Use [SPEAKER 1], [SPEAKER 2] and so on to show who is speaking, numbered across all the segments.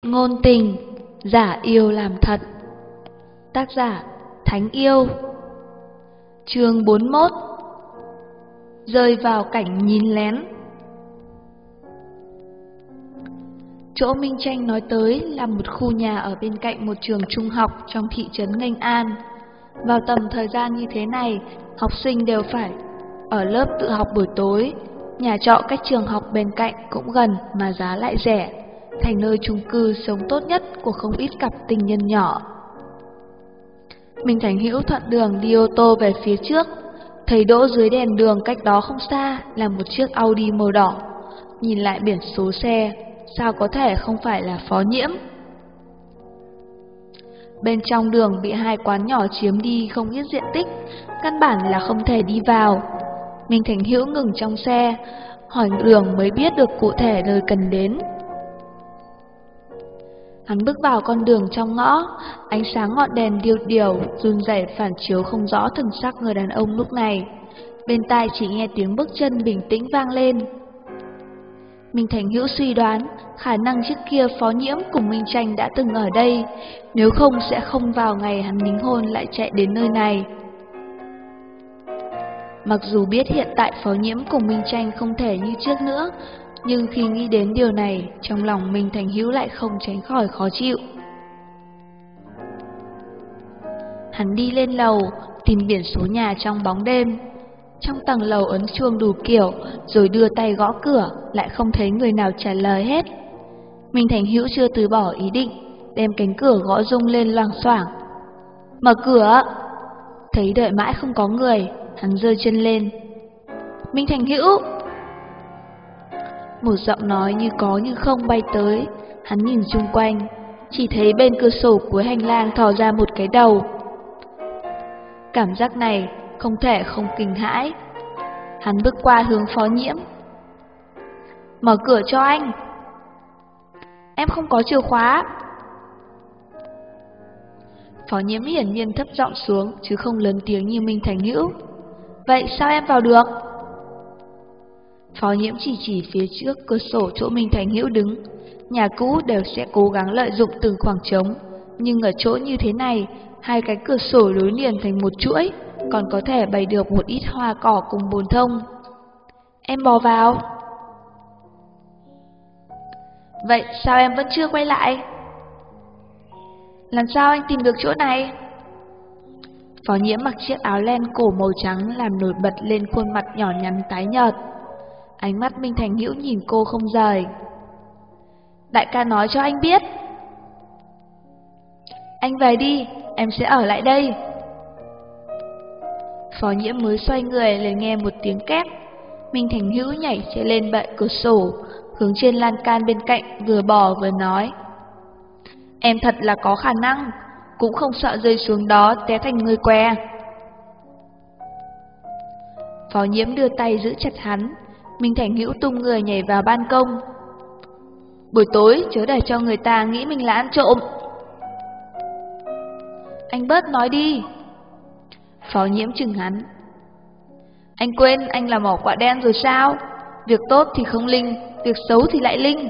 [SPEAKER 1] Ngôn tình, giả yêu làm thật. Tác giả Thánh Yêu. Chương 41. Rơi vào cảnh nhìn lén. Chỗ Minh Tranh nói tới là một khu nhà ở bên cạnh một trường trung học trong thị trấn Nghênh An. Vào tầm thời gian như thế này, học sinh đều phải ở lớp tự học buổi tối. Nhà trọ cách trường học bên cạnh cũng gần mà giá lại rẻ, thành nơi chung cư sống tốt nhất của không ít cặp tình nhân nhỏ. Minh Thành Hữu thuận đường đi ô tô về phía trước, thấy đỗ dưới đèn đường cách đó không xa là một chiếc Audi màu đỏ. Nhìn lại biển số xe, sao có thể không phải là Phó Nhiễm? Bên trong đường bị hai quán nhỏ chiếm đi không ít diện tích, căn bản là không thể đi vào. Minh Thành Hữu ngừng trong xe, hỏi đường mới biết được cụ thể nơi cần đến. Hắn bước vào con đường trong ngõ, ánh sáng ngọn đèn điêu điều run rẩy phản chiếu không rõ thần sắc người đàn ông lúc này. Bên tai chỉ nghe tiếng bước chân bình tĩnh vang lên. Minh Thành Hữu suy đoán khả năng trước kia Phó Nhiễm cùng Minh Tranh đã từng ở đây, nếu không sẽ không vào ngày hắn đính hôn lại chạy đến nơi này. Mặc dù biết hiện tại Phó Nhiễm cùng Minh Tranh không thể như trước nữa, nhưng khi nghĩ đến điều này, trong lòng Minh Thành Hữu lại không tránh khỏi khó chịu. Hắn đi lên lầu, tìm biển số nhà trong bóng đêm. Trong tầng lầu ấn chuông đủ kiểu, rồi đưa tay gõ cửa, lại không thấy người nào trả lời hết. Minh Thành Hữu chưa từ bỏ ý định, đem cánh cửa gõ rung lên loảng xoảng. Mở cửa! Thấy đợi mãi không có người, hắn giơ chân lên. Minh Thành Hữu! Một giọng nói như có như không bay tới. Hắn nhìn xung quanh, chỉ thấy bên cửa sổ cuối hành lang thò ra một cái đầu. Cảm giác này không thể không kinh hãi. Hắn bước qua hướng Phó Nhiễm. Mở cửa cho anh. Em không có chìa khóa. Phó Nhiễm hiển nhiên thấp giọng xuống chứ không lớn tiếng như Minh Thành Hữu. Vậy sao em vào được? Phó Nhiễm chỉ phía trước cửa sổ chỗ Minh Thành Hữu đứng. Nhà cũ đều sẽ cố gắng lợi dụng từng khoảng trống, nhưng ở chỗ như thế này, hai cái cửa sổ nối liền thành một chuỗi, còn có thể bày được một ít hoa cỏ cùng bồn thông. Em bò vào. Vậy sao em vẫn chưa quay lại? Làm sao anh tìm được chỗ này? Phó Nhiễm mặc chiếc áo len cổ màu trắng làm nổi bật lên khuôn mặt nhỏ nhắn tái nhợt. Ánh mắt Minh Thành Hữu nhìn cô không rời. Đại ca nói cho anh biết. Anh về đi, em sẽ ở lại đây. Phó Nhiễm mới xoay người liền nghe một tiếng két. Minh Thành Hữu nhảy chạy lên bệ cửa sổ, hướng trên lan can bên cạnh vừa bò vừa nói. Em thật là có khả năng, cũng không sợ rơi xuống đó té thành người què. Phó Nhiễm đưa tay giữ chặt hắn. Minh Thành Hữu tung người nhảy vào ban công. Buổi tối chớ để cho người ta nghĩ mình là ăn trộm. Anh bớt nói đi. Phó Nhiễm chừng hắn. Anh quên anh là mỏ quạ đen rồi sao? Việc tốt thì không linh, việc xấu thì lại linh.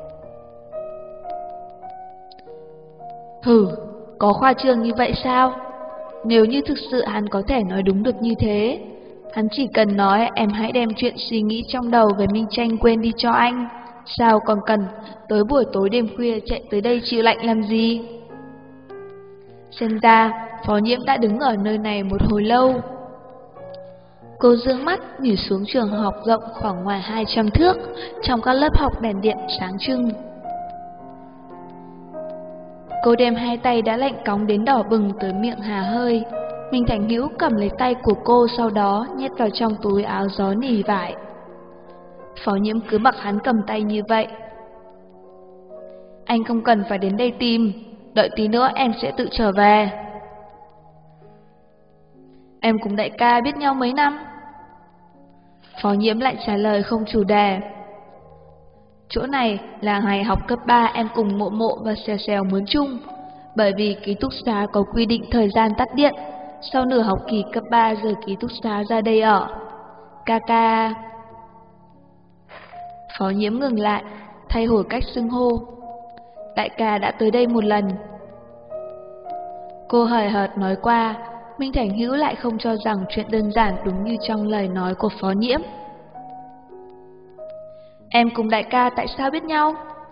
[SPEAKER 1] Hừ, có khoa trương như vậy sao? Nếu như thực sự hắn có thể nói đúng được như thế, hắn chỉ cần nói em hãy đem chuyện suy nghĩ trong đầu về Minh Tranh quên đi cho anh. Sao còn cần tới buổi tối đêm khuya chạy tới đây chịu lạnh làm gì? Xem ra Phó Nhiễm đã đứng ở nơi này một hồi lâu. Cô dương mắt nhìn xuống trường học rộng khoảng ngoài 200 thước, trong các lớp học đèn điện sáng trưng. Cô đem hai tay đã lạnh cóng đến đỏ bừng tới miệng hà hơi. Minh Thành Hữu cầm lấy tay của cô, sau đó nhét vào trong túi áo gió nỉ vải. Phó Nhiễm cứ mặc hắn cầm tay như vậy. Anh không cần phải đến đây tìm, đợi tí nữa em sẽ tự trở về. Em cùng đại ca biết nhau mấy năm? Phó Nhiễm lại trả lời không chủ đề. Chỗ này là ngày học cấp 3 em cùng Mộ Mộ và Xèo Xèo mướn chung, bởi vì ký túc xá có quy định thời gian tắt điện. Sau nửa học kỳ cấp 3 rời ký túc xá ra đây ở. Ca. Phó Nhiễm ngừng lại, thay đổi cách xưng hô. đại ca đã tới đây một lần. Cô hời hợt nói qua, Minh Thành Hữu lại không cho rằng chuyện đơn giản đúng như trong lời nói của Phó Nhiễm. Em cùng đại ca tại sao biết nhau?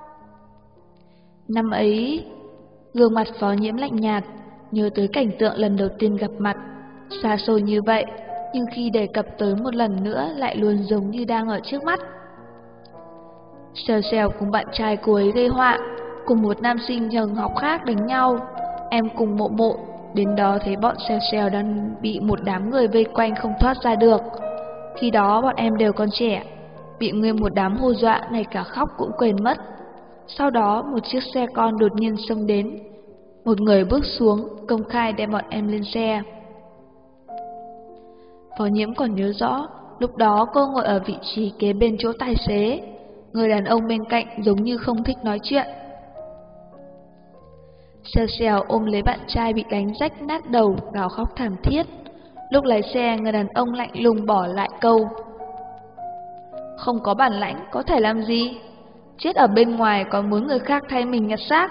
[SPEAKER 1] Năm ấy, gương mặt Phó Nhiễm lạnh nhạt, nhớ tới cảnh tượng lần đầu tiên gặp mặt, xa xôi như vậy, nhưng khi đề cập tới một lần nữa lại luôn giống như đang ở trước mắt. Xèo xèo cùng bạn trai cô ấy gây họa, cùng một nam sinh trường học khác đánh nhau. Em cùng Mộ Mộ đến đó thấy bọn xèo xèo đang bị một đám người vây quanh không thoát ra được. Khi đó bọn em đều còn trẻ, bị nguyên một đám hù dọa, ngay cả khóc cũng quên mất. Sau đó một chiếc xe con đột nhiên xông đến, một người bước xuống, công khai đem bọn em lên xe. Phó Nhiễm còn nhớ rõ, lúc đó cô ngồi ở vị trí kế bên chỗ tài xế, người đàn ông bên cạnh giống như không thích nói chuyện. Xèo xèo ôm lấy bạn trai bị đánh rách nát đầu, gào khóc thảm thiết. Lúc lái xe, người đàn ông lạnh lùng bỏ lại câu: không có bản lãnh có thể làm gì? Chết ở bên ngoài còn muốn người khác thay mình nhặt xác.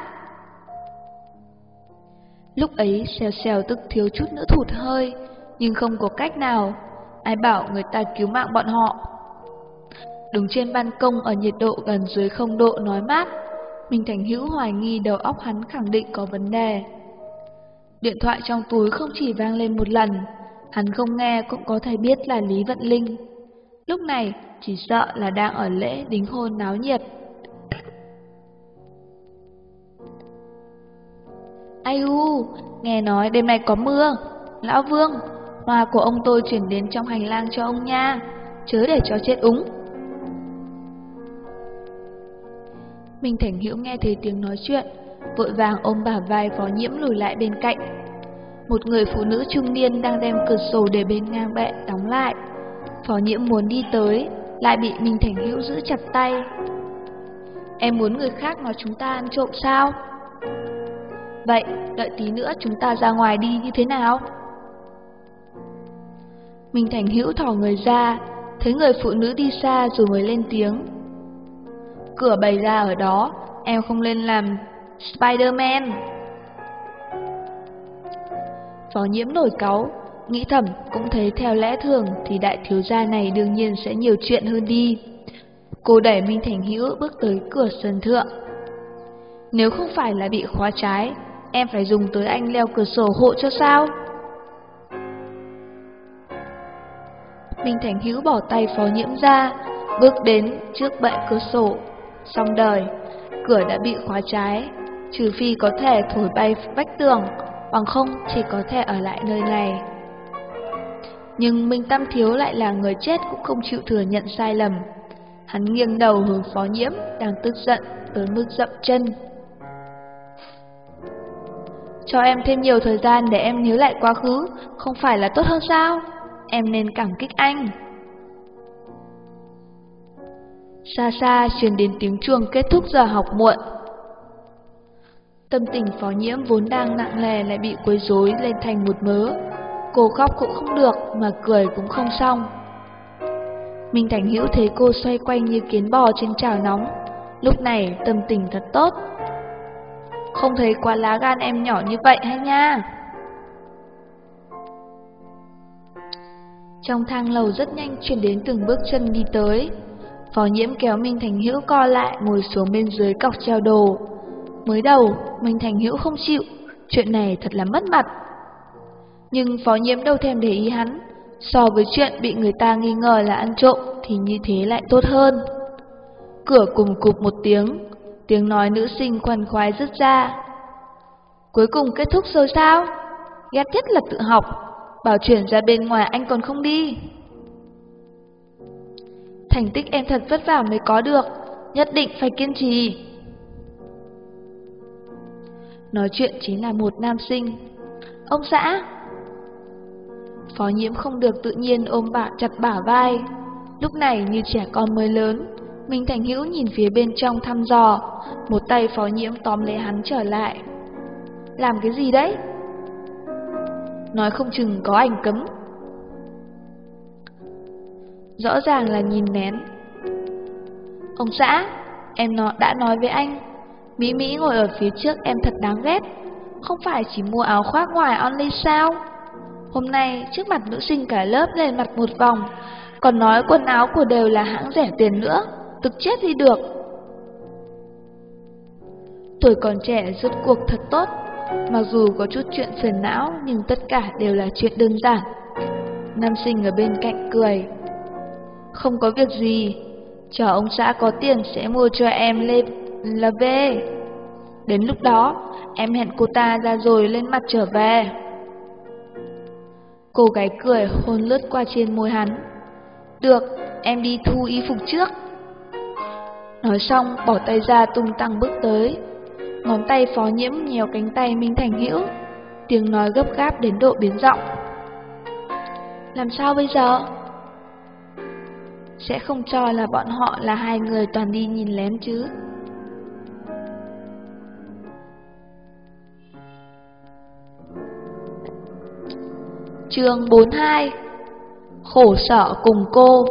[SPEAKER 1] Lúc ấy xèo xèo tức thiếu chút nữa thụt hơi, nhưng không có cách nào, ai bảo người ta cứu mạng bọn họ. Đứng trên ban công ở nhiệt độ gần dưới 0 độ nói mát, Minh Thành Hữu hoài nghi đầu óc hắn khẳng định có vấn đề. Điện thoại trong túi không chỉ vang lên một lần, hắn không nghe cũng có thể biết là Lý Vận Linh. Lúc này chỉ sợ là đang ở lễ đính hôn náo nhiệt. Ai u, nghe nói đêm nay có mưa. Lão Vương, hoa của ông tôi chuyển đến trong hành lang cho ông nha, chớ để cho chết úng. Minh Thành Hữu nghe thấy tiếng nói chuyện, vội vàng ôm bả vai Phó Nhiễm lùi lại bên cạnh. Một người phụ nữ trung niên đang đem cửa sổ để bên ngang bệ đóng lại. Phó Nhiễm muốn đi tới, lại bị Minh Thành Hữu giữ chặt tay. Em muốn người khác nói chúng ta ăn trộm sao? Vậy, đợi tí nữa chúng ta ra ngoài đi như thế nào? Minh Thành Hữu thỏ người ra, thấy người phụ nữ đi xa rồi mới lên tiếng. Cửa bày ra ở đó, em không lên làm Spider-Man. Phó Nhiễm nổi cáu, nghĩ thầm cũng thấy theo lẽ thường thì đại thiếu gia này đương nhiên sẽ nhiều chuyện hơn đi. Cô đẩy Minh Thành Hữu bước tới cửa sân thượng. Nếu không phải là bị khóa trái, em phải dùng tới anh leo cửa sổ hộ cho sao? Minh Thành Hữu bỏ tay Phó Nhiễm ra, bước đến trước bệ cửa sổ. Xong đời, cửa đã bị khóa trái, trừ phi có thể thổi bay vách tường, bằng không chỉ có thể ở lại nơi này. Nhưng Minh Tam Thiếu lại là người chết cũng không chịu thừa nhận sai lầm. Hắn nghiêng đầu hướng Phó Nhiễm đang tức giận tới mức dậm chân. Cho em thêm nhiều thời gian để em nhớ lại quá khứ, không phải là tốt hơn sao? Em nên cảm kích anh. Xa xa truyền đến tiếng chuông kết thúc giờ học muộn. Tâm tình Phó Nhiễm vốn đang nặng nề lại bị quấy rối lên thành một mớ. Cô khóc cũng không được mà cười cũng không xong. Minh Thành Hữu thấy cô xoay quanh như kiến bò trên chảo nóng, lúc này tâm tình thật tốt. Không thấy quá lá gan em nhỏ như vậy hay nha. Trong thang lầu rất nhanh truyền đến từng bước chân đi tới. Phó Nhiễm kéo Minh Thành Hữu co lại ngồi xuống bên dưới cọc treo đồ. Mới đầu Minh Thành Hữu không chịu, chuyện này thật là mất mặt. Nhưng Phó Nhiễm đâu thèm để ý hắn, so với chuyện bị người ta nghi ngờ là ăn trộm thì như thế lại tốt hơn. Cửa cùng cụp một tiếng, tiếng nói nữ sinh khoan khoái rứt ra. Cuối cùng kết thúc rồi sao? Ghét nhất là tự học, bảo chuyển ra bên ngoài anh còn không đi. Thành tích em thật vất vả mới có được, nhất định phải kiên trì. Nói chuyện chính là một nam sinh. Ông xã. Phó Nhiễm không được tự nhiên ôm chặt bả vai. Lúc này như trẻ con mới lớn, Minh Thành Hữu nhìn phía bên trong thăm dò, một tay Phó Nhiễm tóm lấy hắn trở lại. Làm cái gì đấy? Nói không chừng có ảnh cấm. Rõ ràng là nhìn nén. Ông xã, em đã nói với anh, Mỹ Mỹ ngồi ở phía trước em thật đáng ghét. Không phải chỉ mua áo khoác ngoài only sao? Hôm nay trước mặt nữ sinh cả lớp lên mặt một vòng, còn nói quần áo của đều là hãng rẻ tiền nữa, tức chết đi được. Tuổi còn trẻ rốt cuộc thật tốt, mặc dù có chút chuyện phiền não nhưng tất cả đều là chuyện đơn giản. Nam sinh ở bên cạnh cười. Không có việc gì, chờ ông xã có tiền sẽ mua cho em là về. Đến lúc đó, em hẹn cô ta ra rồi lên mặt trở về. Cô gái cười hôn lướt qua trên môi hắn. Được, em đi thu y phục trước. Nói xong bỏ tay ra tung tăng bước tới. Ngón tay Phó Nhiễm nhéo cánh tay Minh Thành Hữu, tiếng nói gấp gáp đến độ biến giọng. Làm sao bây giờ? Sẽ không cho là bọn họ là hai người toàn đi nhìn lén chứ? Chương 42. Khổ sở cùng cô.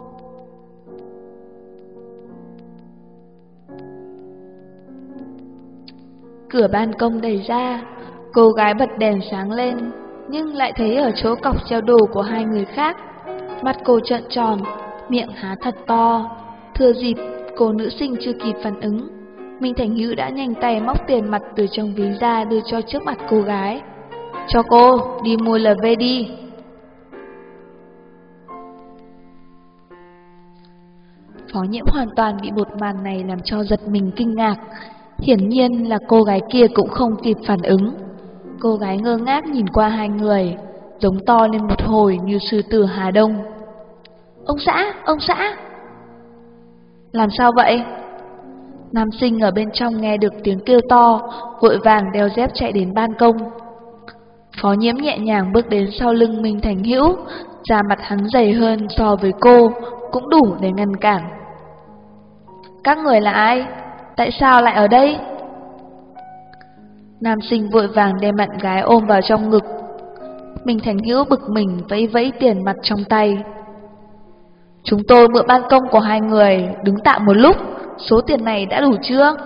[SPEAKER 1] Cửa ban công đẩy ra, cô gái bật đèn sáng lên, nhưng lại thấy ở chỗ cọc treo đồ của hai người khác. Mắt cô trợn tròn, miệng há thật to. Thừa dịp cô nữ sinh chưa kịp phản ứng, Minh Thành Hữu đã nhanh tay móc tiền mặt từ trong ví ra đưa cho trước mặt cô gái. Cho cô, đi mua LV đi. Phó Nhiễm hoàn toàn bị một màn này làm cho giật mình kinh ngạc. Hiển nhiên là cô gái kia cũng không kịp phản ứng. Cô gái ngơ ngác nhìn qua hai người, giống to lên một hồi như sư tử Hà Đông. Ông xã! Làm sao vậy? Nam sinh ở bên trong nghe được tiếng kêu to, vội vàng đeo dép chạy đến ban công. Phó Nhiễm nhẹ nhàng bước đến sau lưng Minh Thành Hữu, da mặt hắn dày hơn so với cô, cũng đủ để ngăn cản. Các người là ai? Tại sao lại ở đây? Nam sinh vội vàng đem bạn gái ôm vào trong ngực. Minh Thành Hữu bực mình vẫy vẫy tiền mặt trong tay. Chúng tôi mượn ban công của hai người, đứng tạm một lúc, số tiền này đã đủ chưa?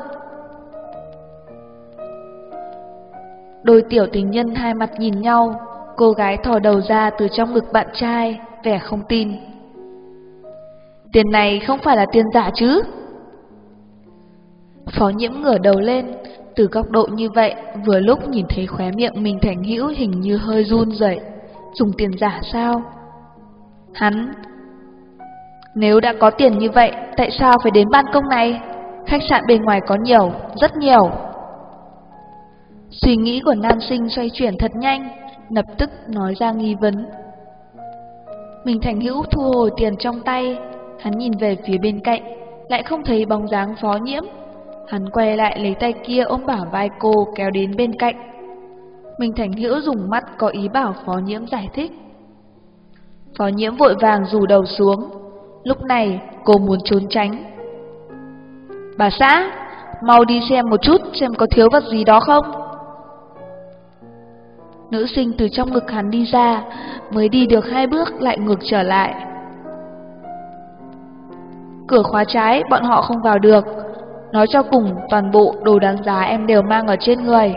[SPEAKER 1] Đôi tiểu tình nhân hai mặt nhìn nhau, cô gái thò đầu ra từ trong ngực bạn trai, vẻ không tin. Tiền này không phải là tiền giả chứ? Phó Nhiễm ngửa đầu lên, từ góc độ như vậy, vừa lúc nhìn thấy khóe miệng Minh Thành Hữu hình như hơi run rẩy. Dùng tiền giả sao? Hắn, nếu đã có tiền như vậy, tại sao phải đến ban công này? Khách sạn bên ngoài có nhiều, rất nhiều. Suy nghĩ của nam sinh xoay chuyển thật nhanh, lập tức nói ra nghi vấn. Minh Thành Hữu thu hồi tiền trong tay, hắn nhìn về phía bên cạnh, lại không thấy bóng dáng Phó Nhiễm. Hắn quay lại lấy tay kia ôm bả vai cô kéo đến bên cạnh. Minh Thành Hữu dùng mắt có ý bảo Phó Nhiễm giải thích. Phó Nhiễm vội vàng rủ đầu xuống. Lúc này cô muốn trốn tránh. Bà xã, mau đi xem một chút xem có thiếu vật gì đó không. Nữ sinh từ trong ngực hắn đi ra, mới đi được 2 bước lại ngược trở lại. Cửa khóa trái, bọn họ không vào được. Nói cho cùng, toàn bộ đồ đáng giá em đều mang ở trên người.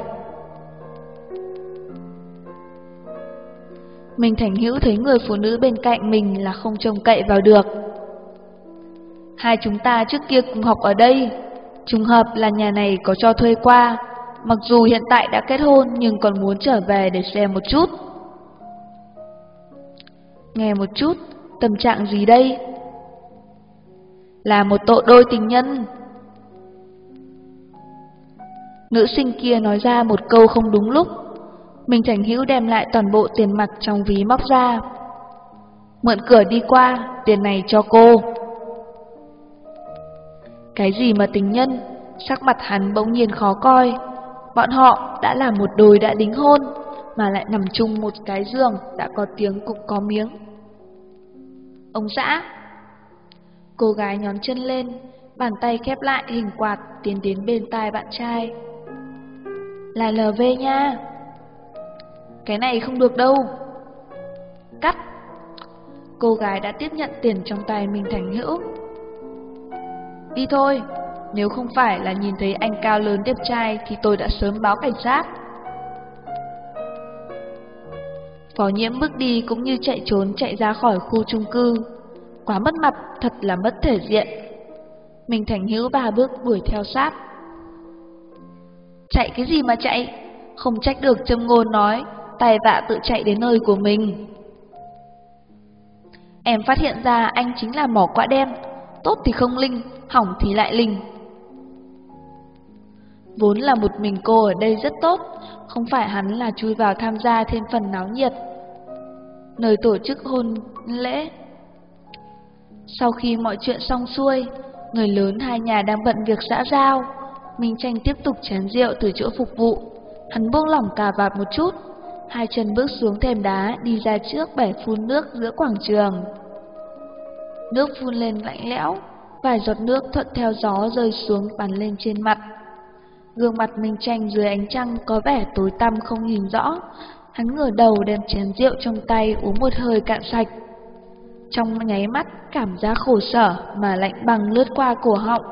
[SPEAKER 1] Minh Thành Hữu thấy người phụ nữ bên cạnh mình là không trông cậy vào được. Hai chúng ta trước kia cùng học ở đây, trùng hợp là nhà này có cho thuê qua. Mặc dù hiện tại đã kết hôn nhưng còn muốn trở về để xem một chút. Nghe một chút, tâm trạng gì đây? Là một tội đôi tình nhân. Nữ sinh kia nói ra một câu không đúng lúc. Minh Thành Hữu đem lại toàn bộ tiền mặt trong ví móc ra. Mượn cửa đi qua, tiền này cho cô. Cái gì mà tình nhân? Sắc mặt hắn bỗng nhiên khó coi. Bọn họ đã là một đôi đã đính hôn, mà lại nằm chung một cái giường, đã có tiếng cũng có miếng. Ông xã. Cô gái nhón chân lên, bàn tay khép lại hình quạt tiến đến bên tai bạn trai. Là LV nha. Cái này không được đâu. Cắt. Cô gái đã tiếp nhận tiền trong tay Minh Thành Hữu. Đi thôi. Nếu không phải là nhìn thấy anh cao lớn đẹp trai thì tôi đã sớm báo cảnh sát. Phó Nhiễm bước đi cũng như chạy trốn chạy ra khỏi khu chung cư. Quá mất mặt, thật là mất thể diện. Minh Thành Hữu 3 bước đuổi theo sát. Chạy cái gì mà chạy? Không trách được Châm Ngôn nói, tài vạ tự chạy đến nơi của mình. Em phát hiện ra anh chính là mỏ quạ đen, tốt thì không linh, hỏng thì lại linh. Vốn là một mình cô ở đây rất tốt, không phải hắn là chui vào tham gia thêm phần náo nhiệt nơi tổ chức hôn lễ. Sau khi mọi chuyện xong xuôi, người lớn hai nhà đang bận việc xã giao. Minh Tranh tiếp tục chén rượu từ chỗ phục vụ. Hắn buông lỏng cà vạt một chút, hai chân bước xuống thềm đá, đi ra trước bể phun nước giữa quảng trường. Nước phun lên lạnh lẽo, vài giọt nước thuận theo gió rơi xuống bắn lên trên mặt. Gương mặt Minh Tranh dưới ánh trăng có vẻ tối tăm không nhìn rõ. Hắn ngửa đầu đem chén rượu trong tay uống một hơi cạn sạch. Trong nháy mắt, cảm giác khổ sở mà lạnh băng lướt qua cổ họng.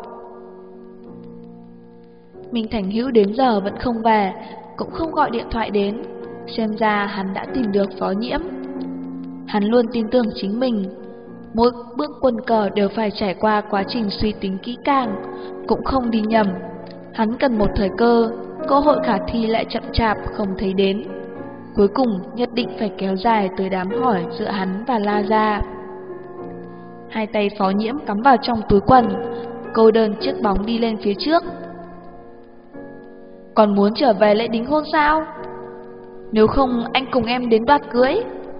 [SPEAKER 1] Minh Thành Hữu đến giờ vẫn không về, cũng không gọi điện thoại đến. Xem ra hắn đã tìm được Phó Nhiễm. Hắn luôn tin tưởng chính mình. Mỗi bước quân cờ đều phải trải qua quá trình suy tính kỹ càng, cũng không đi nhầm. Hắn cần một thời cơ hội khả thi lại chậm chạp không thấy đến. Cuối cùng nhất định phải kéo dài tới đám hỏi giữa hắn và La Gia. Hai tay Phó Nhiễm cắm vào trong túi quần, câu đơn chiếc bóng đi lên phía trước. Còn muốn trở về lễ đính hôn sao? Nếu không anh cùng em đến đoạt cưới.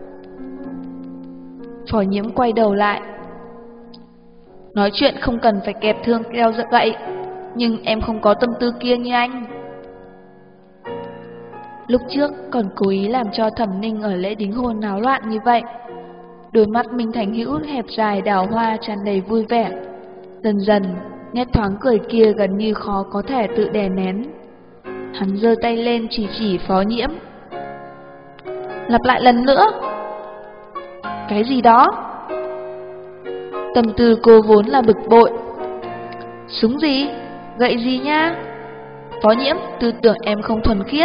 [SPEAKER 1] Phó Nhiễm quay đầu lại. Nói chuyện không cần phải kẹp thương keo giật vậy, nhưng em không có tâm tư kia như anh. Lúc trước còn cố ý làm cho Thẩm Ninh ở lễ đính hôn náo loạn như vậy. Đôi mắt Minh Thành Hữu hẹp dài đào hoa tràn đầy vui vẻ. Dần dần, nét thoáng cười kia gần như khó có thể tự đè nén. Hắn giơ tay lên chỉ Phó Nhiễm. Lặp lại lần nữa. Cái gì đó? Tâm tư cô vốn là bực bội. Súng gì? Gậy gì nha? Phó Nhiễm, tư tưởng em không thuần khiết.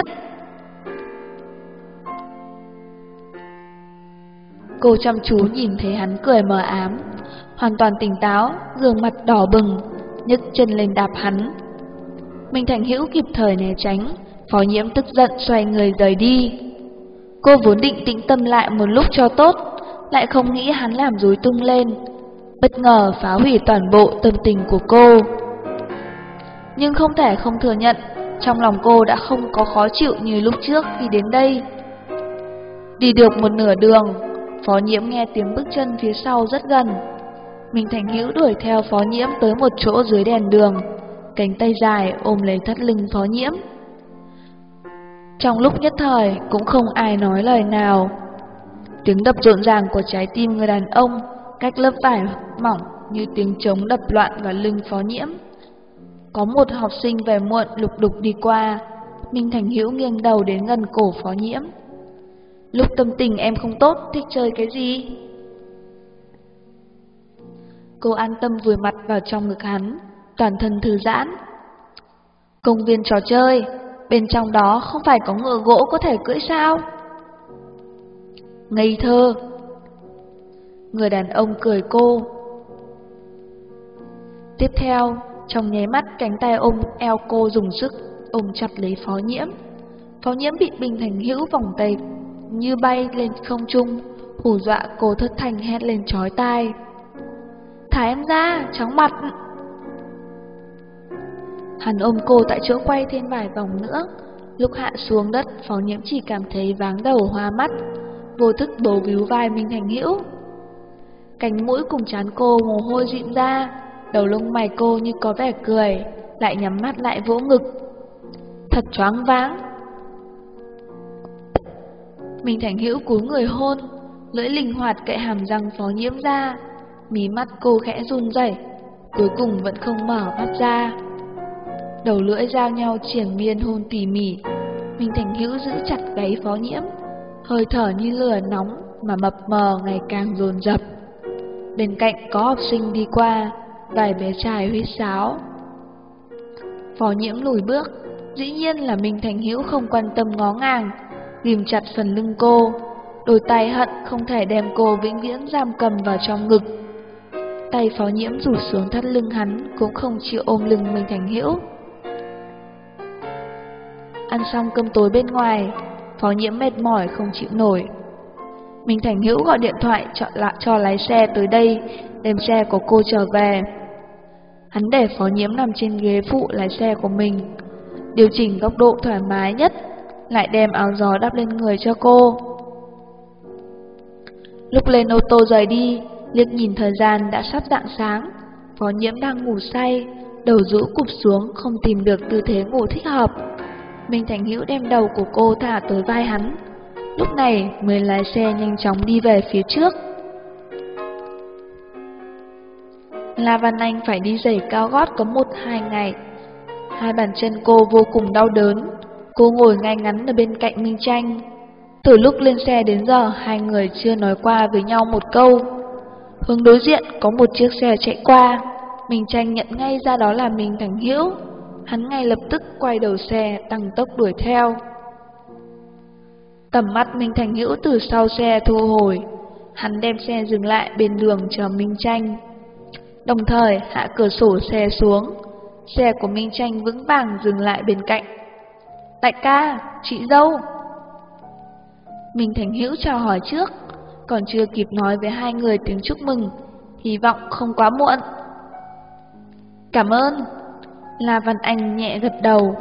[SPEAKER 1] Cô chăm chú nhìn thấy hắn cười mờ ám, hoàn toàn tỉnh táo, gương mặt đỏ bừng, nhấc chân lên đạp hắn. Minh Thành Hữu kịp thời né tránh, Phó Nhiễm tức giận xoay người rời đi. Cô vốn định tĩnh tâm lại một lúc cho tốt, lại không nghĩ hắn làm rối tung lên, bất ngờ phá hủy toàn bộ tâm tình của cô. Nhưng không thể không thừa nhận, trong lòng cô đã không có khó chịu như lúc trước khi đến đây. Đi được một nửa đường, Phó Nhiễm nghe tiếng bước chân phía sau rất gần. Minh Thành Hữu đuổi theo Phó Nhiễm tới một chỗ dưới đèn đường, cánh tay dài ôm lấy thắt lưng Phó Nhiễm. Trong lúc nhất thời cũng không ai nói lời nào. Tiếng đập rộn ràng của trái tim người đàn ông cách lớp vải mỏng như tiếng trống đập loạn vào lưng Phó Nhiễm. Có một học sinh về muộn lục đục đi qua. Minh Thành Hữu nghiêng đầu đến gần cổ Phó Nhiễm. Lúc tâm tình em không tốt, thích chơi cái gì? Cô an tâm vùi mặt vào trong ngực hắn, toàn thân thư giãn. Công viên trò chơi, bên trong đó không phải có ngựa gỗ có thể cưỡi sao? Ngây thơ. Người đàn ông cười cô. Tiếp theo, trong nháy mắt cánh tay ôm eo cô dùng sức ôm chặt lấy Phó Nhiễm. Phó Nhiễm bị Minh Thành Hữu vòng tay như bay lên không trung, hù dọa cô thất thanh hét lên chói tai. Thả em ra, chóng mặt. Hắn ôm cô tại chỗ quay thêm vài vòng nữa. Lúc hạ xuống đất, Phó Nhiễm chỉ cảm thấy váng đầu hoa mắt, vô thức bấu víu vai Minh Thành Hữu. Cánh mũi cùng trán cô mồ hôi rịn ra, đầu lông mày cô như có vẻ cười, lại nhắm mắt lại vỗ ngực. Thật choáng váng. Minh Thành Hữu cúi người hôn, lưỡi linh hoạt cậy hàm răng Phó Nhiễm ra, mí mắt cô khẽ run rẩy, cuối cùng vẫn không mở mắt ra. Đầu lưỡi giao nhau triền miên hôn tỉ mỉ. Minh Thành Hữu giữ chặt gáy Phó Nhiễm, hơi thở như lửa nóng mà mập mờ ngày càng dồn dập. Bên cạnh có học sinh đi qua, vài bé trai huýt sáo. Phó Nhiễm lùi bước, dĩ nhiên là Minh Thành Hữu không quan tâm ngó ngàng, ghim chặt phần lưng cô, đôi tay hận không thể đem cô vĩnh viễn giam cầm vào trong ngực. Tay Phó Nhiễm rủ xuống thắt lưng hắn, cũng không chịu ôm lưng Minh Thành Hữu. Ăn xong cơm tối bên ngoài, Phó Nhiễm mệt mỏi không chịu nổi. Minh Thành Hữu gọi điện thoại cho lái xe tới đây, đem xe của cô trở về. Hắn để Phó Nhiễm nằm trên ghế phụ lái xe của mình, điều chỉnh góc độ thoải mái nhất, lại đem áo gió đắp lên người cho cô. Lúc lên ô tô rời đi, liếc nhìn thời gian đã sắp rạng sáng. Phó Nhiễm đang ngủ say, đầu rũ cụp xuống, không tìm được tư thế ngủ thích hợp. Minh Thành Hữu đem đầu của cô thả tới vai hắn, lúc này mới lái xe nhanh chóng đi về phía trước. La Văn Anh phải đi giày cao gót có 1-2 ngày. Hai bàn chân cô vô cùng đau đớn. Cô ngồi ngay ngắn ở bên cạnh Minh Tranh. Từ lúc lên xe đến giờ, hai người chưa nói qua với nhau một câu. Hướng đối diện có một chiếc xe chạy qua. Minh Tranh nhận ngay ra đó là Minh Thành Hữu. Hắn ngay lập tức quay đầu xe, tăng tốc đuổi theo. Tầm mắt Minh Thành Hữu từ sau xe thu hồi. Hắn đem xe dừng lại bên đường chờ Minh Tranh, đồng thời hạ cửa sổ xe xuống. Xe của Minh Tranh vững vàng dừng lại bên cạnh. Đại ca, chị dâu. Minh Thành Hữu chào hỏi trước, còn chưa kịp nói với hai người tiếng chúc mừng, hy vọng không quá muộn. Cảm ơn. La Văn Anh nhẹ gật đầu.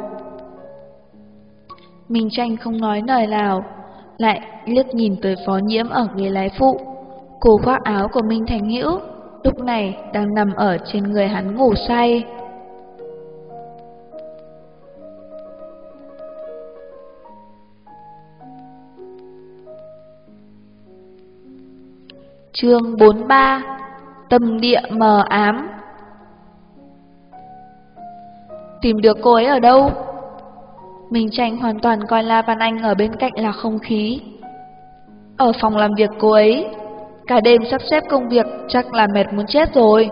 [SPEAKER 1] Minh Tranh không nói lời nào, lại liếc nhìn tới Phó Nhiễm ở ghế lái phụ. Cô khoác áo của Minh Thành Hữu, lúc này đang nằm ở trên người hắn ngủ say. Chương 43. Tâm địa mờ ám. Tìm được cô ấy ở đâu? Minh Tranh hoàn toàn coi La Văn Anh ở bên cạnh là không khí. Ở phòng làm việc cô ấy, cả đêm sắp xếp công việc, chắc là mệt muốn chết rồi.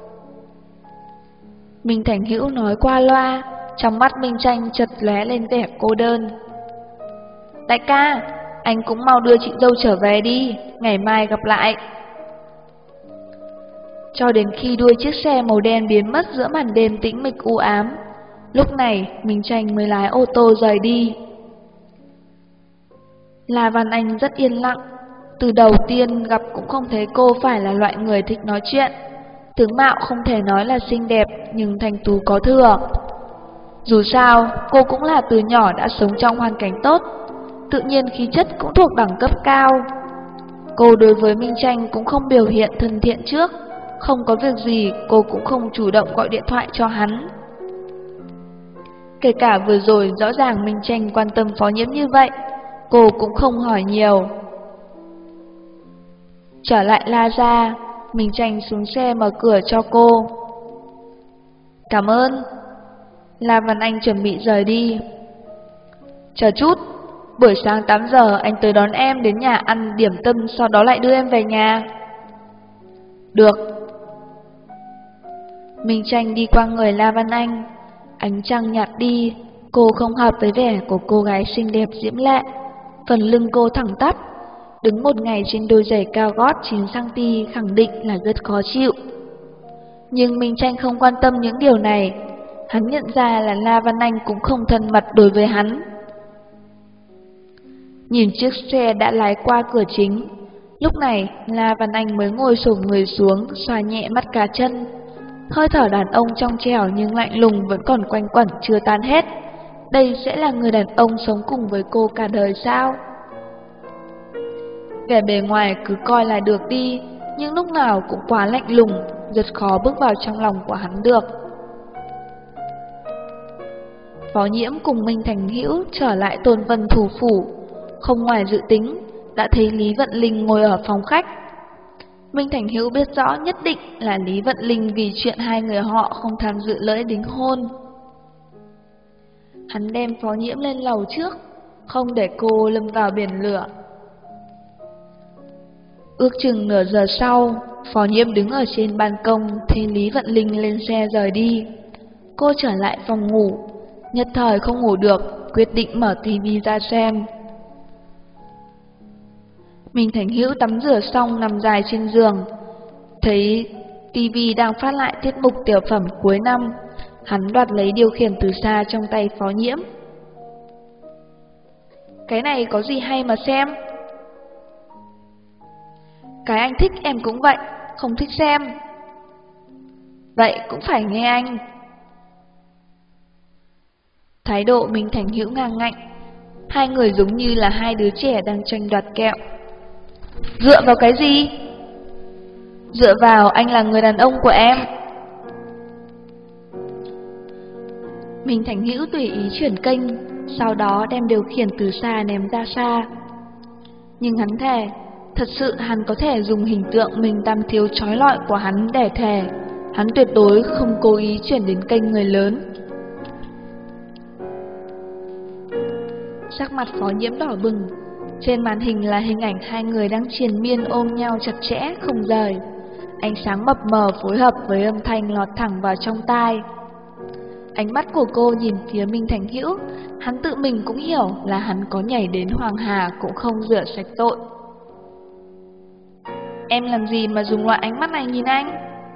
[SPEAKER 1] Minh Thành Hữu nói qua loa, trong mắt Minh Tranh chợt lóe lên vẻ cô đơn. Đại ca, anh cũng mau đưa chị dâu trở về đi, ngày mai gặp lại. Cho đến khi đuôi chiếc xe màu đen biến mất giữa màn đêm tĩnh mịch u ám, lúc này Minh Tranh mới lái ô tô rời đi. La Văn Anh rất yên lặng. Từ đầu tiên gặp cũng không thấy cô phải là loại người thích nói chuyện. Tướng mạo không thể nói là xinh đẹp, nhưng thanh tú có thừa. Dù sao, cô cũng là từ nhỏ đã sống trong hoàn cảnh tốt, tự nhiên khí chất cũng thuộc đẳng cấp cao. Cô đối với Minh Tranh cũng không biểu hiện thân thiện trước, không có việc gì cô cũng không chủ động gọi điện thoại cho hắn. Kể cả vừa rồi rõ ràng Minh Tranh quan tâm Phó Nhiễm như vậy, cô cũng không hỏi nhiều. Trở lại La gia, Minh Tranh xuống xe mở cửa cho cô. Cảm ơn. La Văn Anh chuẩn bị rời đi. Chờ chút, buổi sáng 8 giờ anh tới đón em đến nhà ăn điểm tâm, sau đó lại đưa em về nhà. Được. Minh Tranh đi qua người La Văn Anh. Ánh trăng nhạt đi, cô không hợp với vẻ của cô gái xinh đẹp diễm lệ. Phần lưng cô thẳng tắp, đứng một ngày trên đôi giày cao gót 9cm khẳng định là rất khó chịu. Nhưng Minh Tranh không quan tâm những điều này. Hắn nhận ra là La Văn Anh cũng không thân mật đối với hắn. Nhìn chiếc xe đã lái qua cửa chính, lúc này La Văn Anh mới ngồi xổm người xuống, xoa nhẹ mắt cá chân. Hơi thở đàn ông trong trẻo nhưng lạnh lùng vẫn còn quanh quẩn chưa tan hết. Đây sẽ là người đàn ông sống cùng với cô cả đời sao? Vẻ bề ngoài cứ coi là được đi, nhưng lúc nào cũng quá lạnh lùng, rất khó bước vào trong lòng của hắn được. Phó Nhiễm cùng Minh Thành Hữu trở lại Tôn Vân thủ phủ, không ngoài dự tính, đã thấy Lý Vận Linh ngồi ở phòng khách. Minh Thành Hữu biết rõ nhất định là Lý Vận Linh vì chuyện hai người họ không tham dự lễ đính hôn. Hắn đem Phó Nhiễm lên lầu trước, không để cô lâm vào biển lửa. Ước chừng nửa giờ sau, Phó Nhiễm đứng ở trên ban công, thấy Lý Vận Linh lên xe rời đi. Cô trở lại phòng ngủ, nhất thời không ngủ được, quyết định mở tivi ra xem. Minh Thành Hữu tắm rửa xong nằm dài trên giường, thấy tivi đang phát lại tiết mục tiểu phẩm cuối năm, hắn đoạt lấy điều khiển từ xa trong tay Phó Nhiễm. Cái này có gì hay mà xem? Cái anh thích em cũng vậy, không thích xem. Vậy cũng phải nghe anh. Thái độ Minh Thành Hữu ngang ngạnh, hai người giống như là hai đứa trẻ đang tranh đoạt kẹo. Dựa vào cái gì? Dựa vào anh là người đàn ông của em. Minh Thành Hữu tùy ý chuyển kênh, sau đó đem điều khiển từ xa ném ra xa. Nhưng hắn thề, thật sự hắn có thể dùng hình tượng Minh Tam Thiếu trói lọi của hắn để thề, hắn tuyệt đối không cố ý chuyển đến kênh người lớn. Sắc mặt Phó Nhiễm đỏ bừng, trên màn hình là hình ảnh hai người đang triền miên ôm nhau chặt chẽ không rời. Ánh sáng mập mờ phối hợp với âm thanh lọt thẳng vào trong tai. Ánh mắt của cô nhìn phía Minh Thành Hữu, hắn tự mình cũng hiểu là hắn có nhảy đến Hoàng Hà cũng không rửa sạch tội. Em làm gì mà dùng loại ánh mắt này nhìn anh?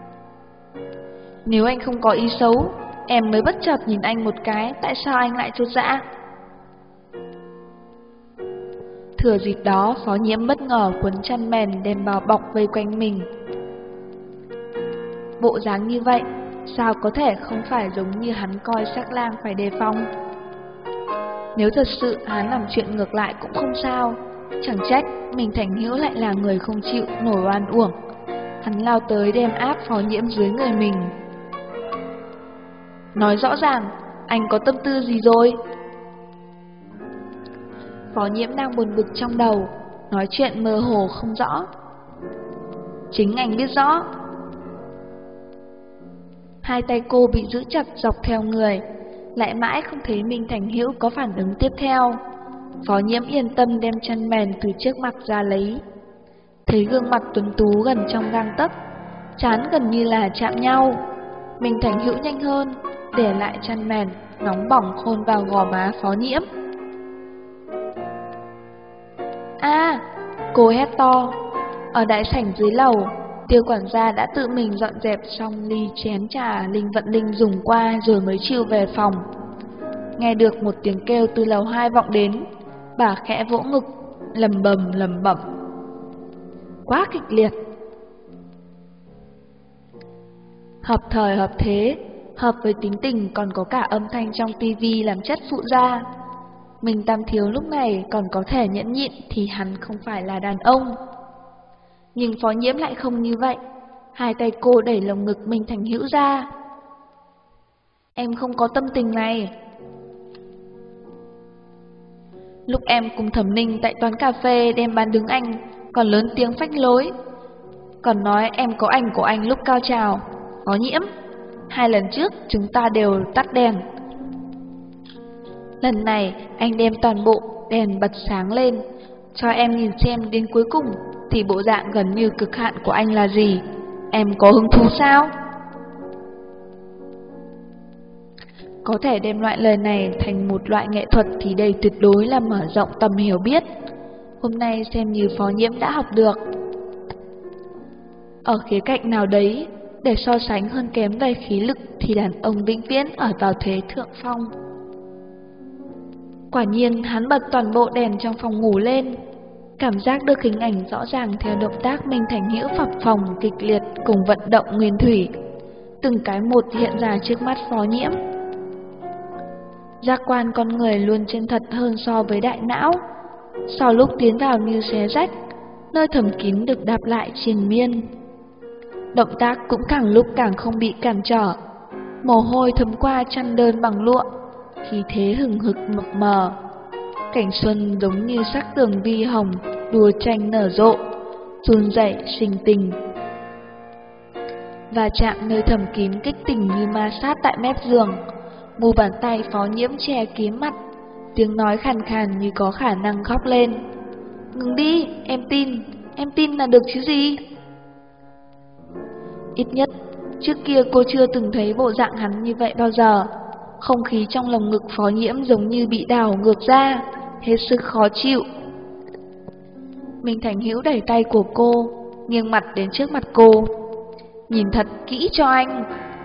[SPEAKER 1] Nếu anh không có ý xấu, em mới bất chợt nhìn anh một cái, tại sao anh lại chột dạ? Thừa dịp đó, Phó Nhiễm bất ngờ quấn chăn mền đem bao bọc vây quanh mình. Bộ dáng như vậy, sao có thể không phải giống như hắn coi sắc lang phải đề phòng? Nếu thật sự hắn làm chuyện ngược lại cũng không sao, chẳng trách Minh Thành Hữu lại là người không chịu nổi oan uổng. Hắn lao tới đem áp Phó Nhiễm dưới người mình. Nói rõ ràng, anh có tâm tư gì rồi? Phó Nhiễm đang buồn bực trong đầu, nói chuyện mơ hồ không rõ. Chính anh biết rõ. Hai tay cô bị giữ chặt dọc theo người, lại mãi không thấy Minh Thành Hữu có phản ứng tiếp theo. Phó Nhiễm yên tâm đem chăn mền từ trước mặt ra lấy. Thấy gương mặt tuấn tú gần trong gang tấc, trán gần như là chạm nhau. Minh Thành Hữu nhanh hơn, để lại chăn mền, nóng bỏng hôn vào gò má Phó Nhiễm. Cô hét to. Ở đại sảnh dưới lầu, Tiêu quản gia đã tự mình dọn dẹp xong ly chén trà Linh Vận Linh dùng qua rồi mới chịu về phòng. Nghe được một tiếng kêu từ lầu 2 vọng đến, bà khẽ vỗ ngực, lầm bẩm. Quá kịch liệt. Hợp thời hợp thế, hợp với tính tình còn có cả âm thanh trong tivi làm chất phụ gia. Minh Tam Thiếu lúc này còn có thể nhẫn nhịn thì hắn không phải là đàn ông. Nhưng Phó Nhiễm lại không như vậy. Hai tay cô đẩy lồng ngực Minh Thành Hữu ra. Em không có tâm tình này. Lúc em cùng Thẩm Ninh tại quán cà phê đem bán đứng anh, còn lớn tiếng phách lối, còn nói em có ảnh của anh lúc cao trào. Phó Nhiễm, 2 lần trước chúng ta đều tắt đèn. Lần này anh đem toàn bộ đèn bật sáng lên, cho em nhìn xem đến cuối cùng thì bộ dạng gần như cực hạn của anh là gì. Em có hứng thú sao? Có thể đem loại lời này thành một loại nghệ thuật thì đây tuyệt đối là mở rộng tầm hiểu biết. Hôm nay xem như Phó Nhiễm đã học được. Ở khía cạnh nào đấy, để so sánh hơn kém về khí lực thì đàn ông vĩnh viễn ở vào thế thượng phong. Quả nhiên hắn bật toàn bộ đèn trong phòng ngủ lên. Cảm giác được hình ảnh rõ ràng theo động tác Minh Thành Hữu phập phồng kịch liệt cùng vận động nguyên thủy, từng cái một hiện ra trước mắt Phó Nhiễm. Giác quan con người luôn chân thật hơn so với đại não. Sau lúc tiến vào như xé rách, nơi thầm kín được đạp lại triền miên. Động tác cũng càng lúc càng không bị cản trở. Mồ hôi thấm qua chăn đơn bằng lụa, khí thế hừng hực mập mờ. Cảnh xuân giống như sắc tường vi hồng đùa tranh nở rộ, run rẩy sinh tình. Và chạm nơi thầm kín kích tình như ma sát tại mép giường. Mu bàn tay Phó Nhiễm che kín mặt, tiếng nói khàn khàn như có khả năng khóc lên. Ngừng đi, em tin là được chứ gì. Ít nhất Trước kia cô chưa từng thấy bộ dạng hắn như vậy bao giờ. Không khí trong lồng ngực Phó Nhiễm giống như bị đảo ngược ra, hết sức khó chịu. Minh Thành Hữu đẩy tay của cô, nghiêng mặt đến trước mặt cô. Nhìn thật kỹ cho anh.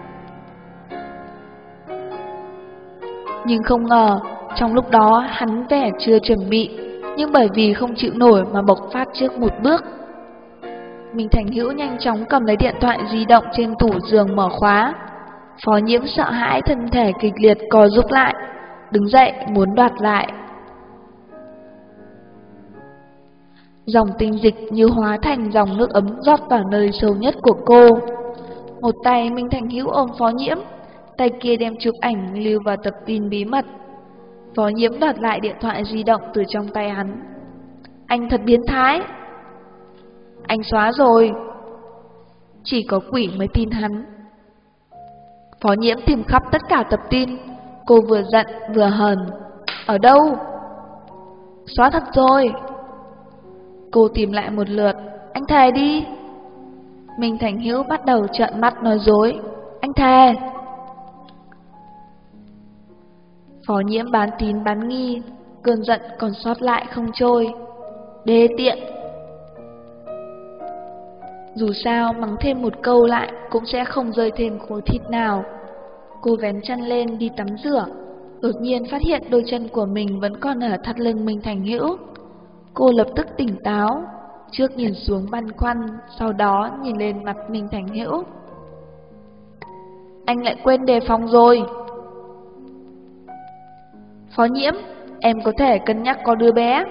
[SPEAKER 1] Nhưng không ngờ, trong lúc đó hắn vẻ chưa chuẩn bị, nhưng bởi vì không chịu nổi mà bộc phát trước một bước. Minh Thành Hữu nhanh chóng cầm lấy điện thoại di động trên tủ giường mở khóa. Phó Nhiễm sợ hãi, thân thể kịch liệt co rúm lại, đứng dậy muốn đoạt lại. Dòng tinh dịch như hóa thành dòng nước ấm rót vào nơi sâu nhất của cô. Một tay Minh Thành Hữu ôm Phó Nhiễm, tay kia đem chụp ảnh lưu vào tập tin bí mật. Phó Nhiễm đoạt lại điện thoại di động từ trong tay hắn. Anh thật biến thái. Anh xóa rồi. Chỉ có quỷ mới tin hắn. Phó Nhiễm tìm khắp tất cả tập tin. Cô vừa giận vừa hờn. Ở đâu? Xóa thật rồi. Cô tìm lại một lượt. Anh thề đi. Minh Thành Hữu bắt đầu trợn mắt nói dối. Anh thề. Phó Nhiễm bán tín bán nghi, cơn giận còn sót lại không trôi. Đê tiện. Dù sao mắng thêm một câu lại cũng sẽ không rơi thêm khối thịt nào. Cô vén chân lên đi tắm rửa, đột nhiên phát hiện đôi chân của mình vẫn còn ở thắt lưng Minh Thành Hữu. Cô lập tức tỉnh táo, trước nhìn xuống băn khoăn, sau đó nhìn lên mặt Minh Thành Hữu. Anh lại quên đề phòng rồi. Phó Nhiễm, em có thể cân nhắc có đứa bé.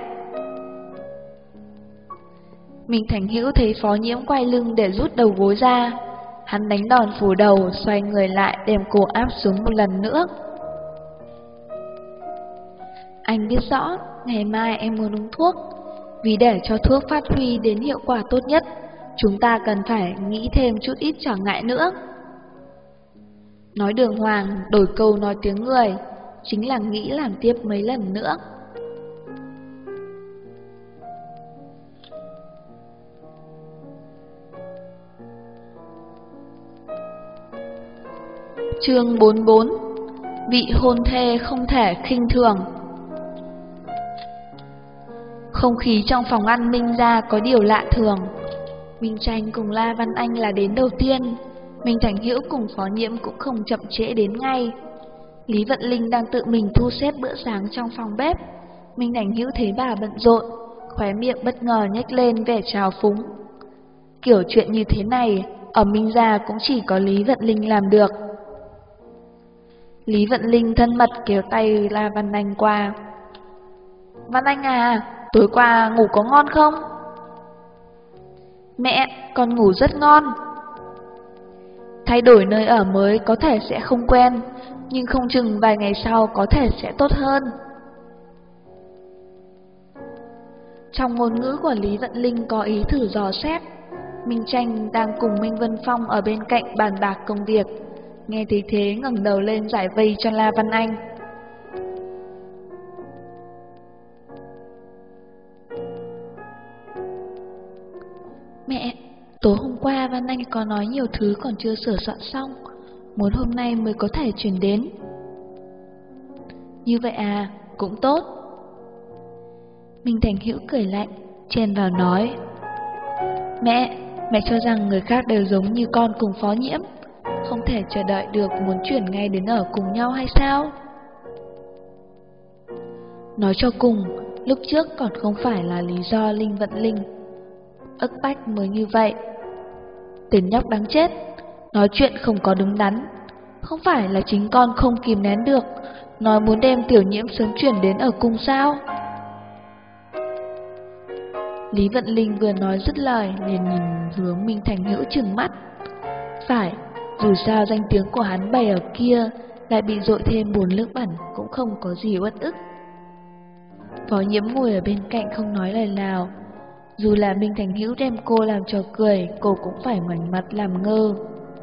[SPEAKER 1] Minh Thành Hữu thấy Phó Nhiễm quay lưng để rút đầu gối ra. Hắn đánh đòn phủ đầu, xoay người lại đem cô áp xuống một lần nữa. Anh biết rõ, ngày mai em muốn uống thuốc. Vì để cho thuốc phát huy đến hiệu quả tốt nhất, chúng ta cần phải nghĩ thêm chút ít trở ngại nữa. Nói đường hoàng, đổi câu nói tiếng người, chính là nghĩ làm tiếp mấy lần nữa. Chương 44. Vị hôn thê không thể khinh thường. Không khí trong phòng ăn Minh gia có điều lạ thường. Minh Tranh cùng La Văn Anh là đến đầu tiên. Minh Thành Hữu cùng Phó Nhiễm cũng không chậm trễ đến ngay. Lý Vận Linh đang tự mình thu xếp bữa sáng trong phòng bếp. Minh Thành Hữu thấy bà bận rộn, khóe miệng bất ngờ nhếch lên vẻ trào phúng. Kiểu chuyện như thế này, ở Minh gia cũng chỉ có Lý Vận Linh làm được. Lý Vận Linh thân mật kéo tay La Văn Anh qua. Văn Anh à, tối qua ngủ có ngon không? Mẹ, con ngủ rất ngon. Thay đổi nơi ở mới có thể sẽ không quen, nhưng không chừng vài ngày sau có thể sẽ tốt hơn. Trong ngôn ngữ của Lý Vận Linh có ý thử dò xét. Minh Tranh đang cùng Minh Vân Phong ở bên cạnh bàn bạc công việc. Nghe thấy thế ngẩng đầu lên giải vây cho La Văn Anh. Mẹ, tối hôm qua Văn Anh có nói nhiều thứ còn chưa sửa soạn xong, muốn hôm nay mới có thể chuyển đến. Như vậy à, cũng tốt. Minh Thành Hữu cười lạnh, chen vào nói. Mẹ cho rằng người khác đều giống như con cùng Phó Nhiễm, không thể chờ đợi được muốn chuyển ngay đến ở cùng nhau hay sao? Nói cho cùng, lúc trước còn không phải là lý do Linh Vận Linh ức bách mới như vậy. Tên nhóc đáng chết, nói chuyện không có đứng đắn. Không phải là chính con không kìm nén được, nói muốn đem Tiểu Nhiễm sớm chuyển đến ở cùng sao? Lý Vận Linh vừa nói dứt lời liền nhìn hướng Minh Thành Hữu trừng mắt. Phải, dù sao danh tiếng của hắn bày ở kia, lại bị dội thêm 4 nước bẩn cũng không có gì uất ức. Phó Nhiễm ngồi ở bên cạnh không nói lời nào. Dù là Minh Thành Hữu đem cô làm trò cười, cô cũng phải ngoảnh mặt làm ngơ.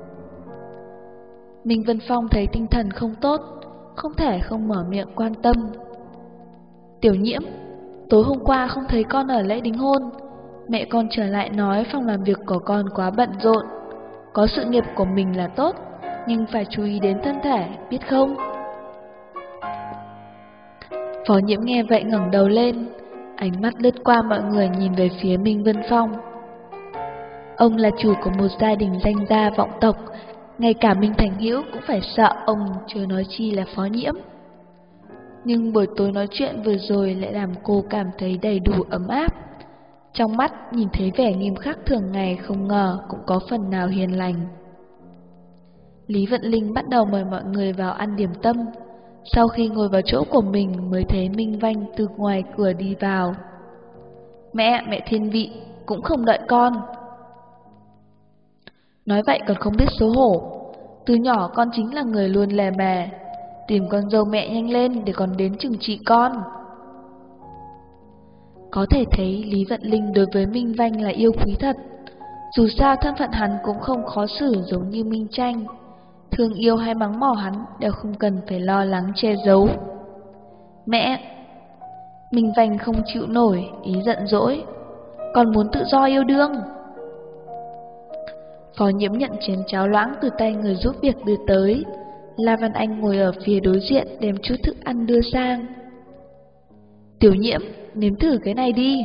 [SPEAKER 1] Minh Vân Phong thấy tinh thần không tốt, không thể không mở miệng quan tâm. Tiểu Nhiễm, tối hôm qua không thấy con ở lễ đính hôn. Mẹ con trở lại nói phòng làm việc của con quá bận rộn. Có sự nghiệp của mình là tốt, nhưng phải chú ý đến thân thể, biết không? Phó Nhiễm nghe vậy ngẩng đầu lên, ánh mắt lướt qua mọi người nhìn về phía Minh Vân Phong. Ông là chủ của một gia đình danh gia vọng tộc, ngay cả Minh Thành Hữu cũng phải sợ ông, chớ nói chi là Phó Nhiễm. Nhưng buổi tối nói chuyện vừa rồi lại làm cô cảm thấy đầy đủ ấm áp. Trong mắt nhìn thấy vẻ nghiêm khắc thường ngày, không ngờ cũng có phần nào hiền lành. Lý Vận Linh bắt đầu mời mọi người vào ăn điểm tâm. Sau khi ngồi vào chỗ của mình mới thấy Minh Vanh từ ngoài cửa đi vào. Mẹ thiên vị, cũng không đợi con. Nói vậy còn không biết xấu hổ. Từ nhỏ con chính là người luôn lè mè. Tìm con dâu mẹ nhanh lên để còn đến trừng trị con. Có thể thấy Lý Vận Linh đối với Minh Vanh là yêu quý thật. Dù sao thân phận hắn cũng không khó xử giống như Minh Tranh. Thương yêu hay mắng mỏ hắn đều không cần phải lo lắng che giấu. Mẹ! Minh Vanh không chịu nổi, ý giận dỗi. Còn muốn tự do yêu đương. Phó Nhiễm nhận chén cháo loãng từ tay người giúp việc đưa tới. La Văn Anh ngồi ở phía đối diện đem chút thức ăn đưa sang. Tiểu Nhiễm, nếm thử cái này đi.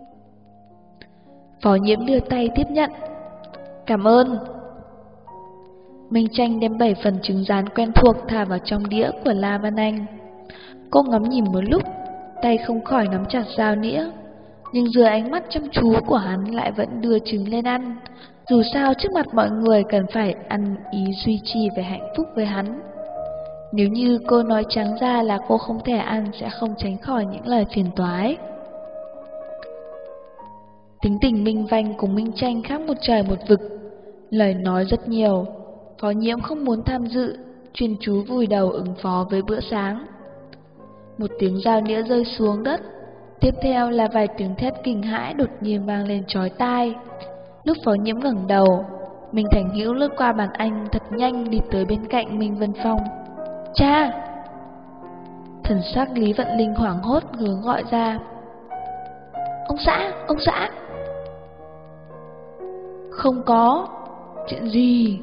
[SPEAKER 1] Phó Nhiễm đưa tay tiếp nhận. Cảm ơn. Minh Tranh đem 7 phần trứng rán quen thuộc thả vào trong đĩa của La Văn Anh. Cô ngắm nhìn một lúc, tay không khỏi nắm chặt dao nĩa, nhưng dưới ánh mắt chăm chú của hắn lại vẫn đưa trứng lên ăn. Dù sao trước mặt mọi người cần phải ăn ý duy trì về hạnh phúc với hắn. Nếu như cô nói trắng ra là cô không thể ăn sẽ không tránh khỏi những lời phiền toái. Tính tình Minh Vanh cùng Minh Tranh khác một trời một vực, lời nói rất nhiều. Phó Nhiễm không muốn tham dự, chuyên chú vùi đầu ứng phó với bữa sáng. Một tiếng dao nĩa rơi xuống đất, tiếp theo là vài tiếng thét kinh hãi đột nhiên vang lên chói tai. Lúc Phó Nhiễm ngẩng đầu, Minh Thành Hữu lướt qua bàn anh thật nhanh đi tới bên cạnh Minh Vân Phong. Cha! Thần sắc Lý Vận Linh hoảng hốt hướng gọi ra. Ông xã! Không có, chuyện gì?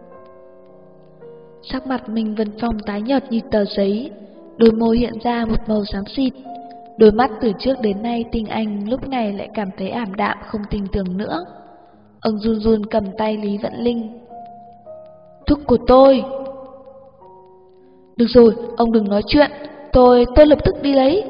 [SPEAKER 1] Sắc mặt Minh Vân Phong tái nhợt như tờ giấy, đôi môi hiện ra một màu xám xịt. Đôi mắt từ trước đến nay tinh anh lúc này lại cảm thấy ảm đạm không tin tưởng nữa. Ông run run cầm tay Lý Vận Linh. Thuốc của tôi. Được rồi, ông đừng nói chuyện, tôi lập tức đi lấy.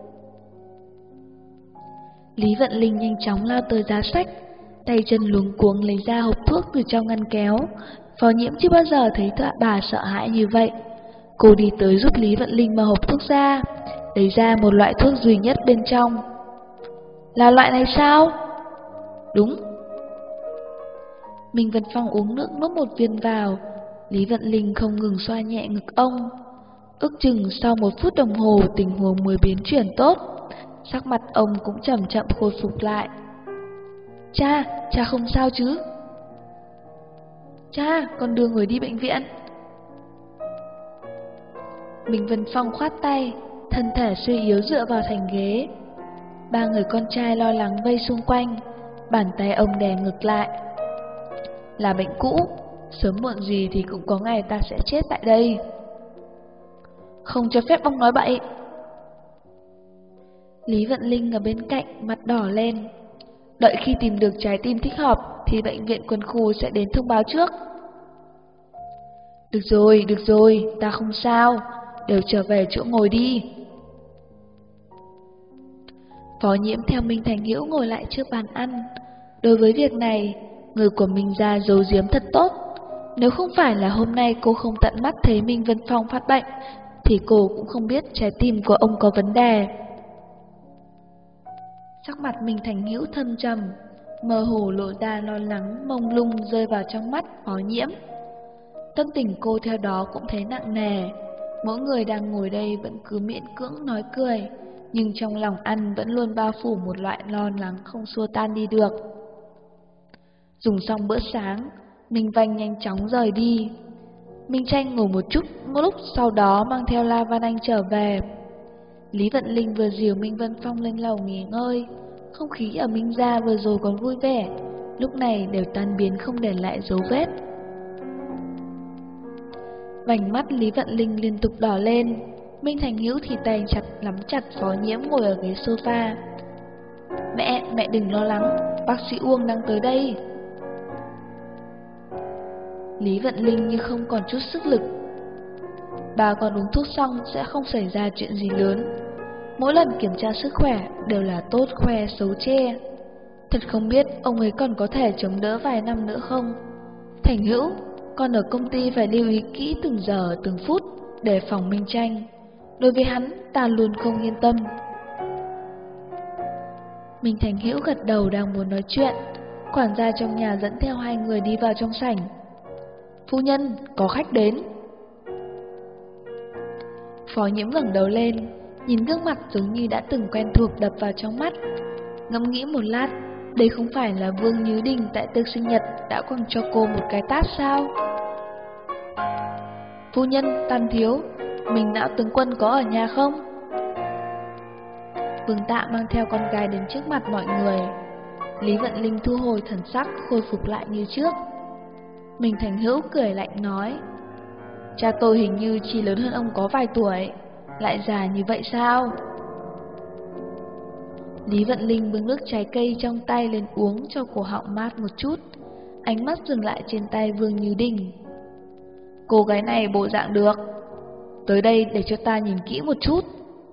[SPEAKER 1] Lý Vận Linh nhanh chóng lao tới giá sách, tay chân luống cuống lấy ra hộp thuốc từ trong ngăn kéo. Phó Nhiễm chưa bao giờ thấy bà sợ hãi như vậy. Cô đi tới giúp Lý Vận Linh mở hộp thuốc ra, lấy ra một loại thuốc duy nhất bên trong. Là loại này sao? Đúng. Minh Vân Phong uống nước nuốt một viên vào. Lý Vận Linh không ngừng xoa nhẹ ngực ông. Ước chừng sau 1 phút đồng hồ tình huống mới biến chuyển tốt. Sắc mặt ông cũng chậm chậm khôi phục lại. Cha không sao chứ? Cha, con đưa người đi bệnh viện. Minh Vân Phong khoát tay, thân thể suy yếu dựa vào thành ghế. 3 người con trai lo lắng vây xung quanh, bàn tay ông đè ngực lại. Là bệnh cũ, sớm muộn gì thì cũng có ngày ta sẽ chết tại đây. Không cho phép ông nói bậy. Lý Vận Linh ở bên cạnh mặt đỏ lên. Đợi khi tìm được trái tim thích hợp thì bệnh viện quân khu sẽ đến thông báo trước. Được rồi, ta không sao, đều trở về chỗ ngồi đi. Phó Nhiễm theo Minh Thành Hữu ngồi lại trước bàn ăn. Đối với việc này, người của Minh gia giấu giếm thật tốt. Nếu không phải là hôm nay cô không tận mắt thấy Minh Vân Phong phát bệnh, thì cô cũng không biết trái tim của ông có vấn đề. Sắc mặt Minh Thành Hữu thâm trầm, mơ hồ lộ ra lo lắng mông lung rơi vào trong mắt Phó Nhiễm. Tâm tình cô theo đó cũng thấy nặng nề. Mỗi người đang ngồi đây vẫn cứ miễn cưỡng nói cười, nhưng trong lòng ăn vẫn luôn bao phủ một loại lo lắng không xua tan đi được. Dùng xong bữa sáng, Minh Vanh nhanh chóng rời đi. Minh Tranh ngồi một lúc sau đó mang theo La Văn Anh trở về. Lý Vận Linh vừa dìu Minh Vân Phong lên lầu nghỉ ngơi. Không khí ở Minh gia vừa rồi còn vui vẻ, lúc này đều tan biến không để lại dấu vết. Vành mắt Lý Vận Linh liên tục đỏ lên. Minh Thành Hữu thì tay nắm chặt Phó Nhiễm ngồi ở ghế sofa. Mẹ đừng lo lắng, bác sĩ Uông đang tới đây. Lý Vận Linh như không còn chút sức lực. Bà còn uống thuốc xong sẽ không xảy ra chuyện gì lớn. Mỗi lần kiểm tra sức khỏe đều là tốt khoe xấu chê. Thật không biết ông ấy còn có thể chống đỡ vài năm nữa không. Thành Hữu, con ở công ty phải lưu ý kỹ từng giờ từng phút để phòng Minh Tranh. Đối với hắn ta luôn không yên tâm. Minh Thành Hữu gật đầu đang muốn nói chuyện. Quản gia trong nhà dẫn theo hai người đi vào trong sảnh. Phu nhân, có khách đến. Phó Nhiễm ngẩng đầu lên, nhìn gương mặt giống như đã từng quen thuộc đập vào trong mắt. Ngẫm nghĩ một lát, đây không phải là Vương Như Đình tại tiệc sinh nhật đã quăng cho cô một cái tát sao? Phu nhân, Tam thiếu, mình Não tướng quân có ở nhà không? Vương Tạ mang theo con gái đến trước mặt mọi người. Lý Vận Linh thu hồi thần sắc, khôi phục lại như trước. Minh Thành Hữu cười lạnh nói, cha tôi hình như chỉ lớn hơn ông có vài tuổi, lại già như vậy sao? Lý Vận Linh bưng nước trái cây trong tay lên uống cho cổ họng mát một chút. Ánh mắt dừng lại trên tay Vương Như Đình. Cô gái này bộ dạng được, tới đây để cho ta nhìn kỹ một chút.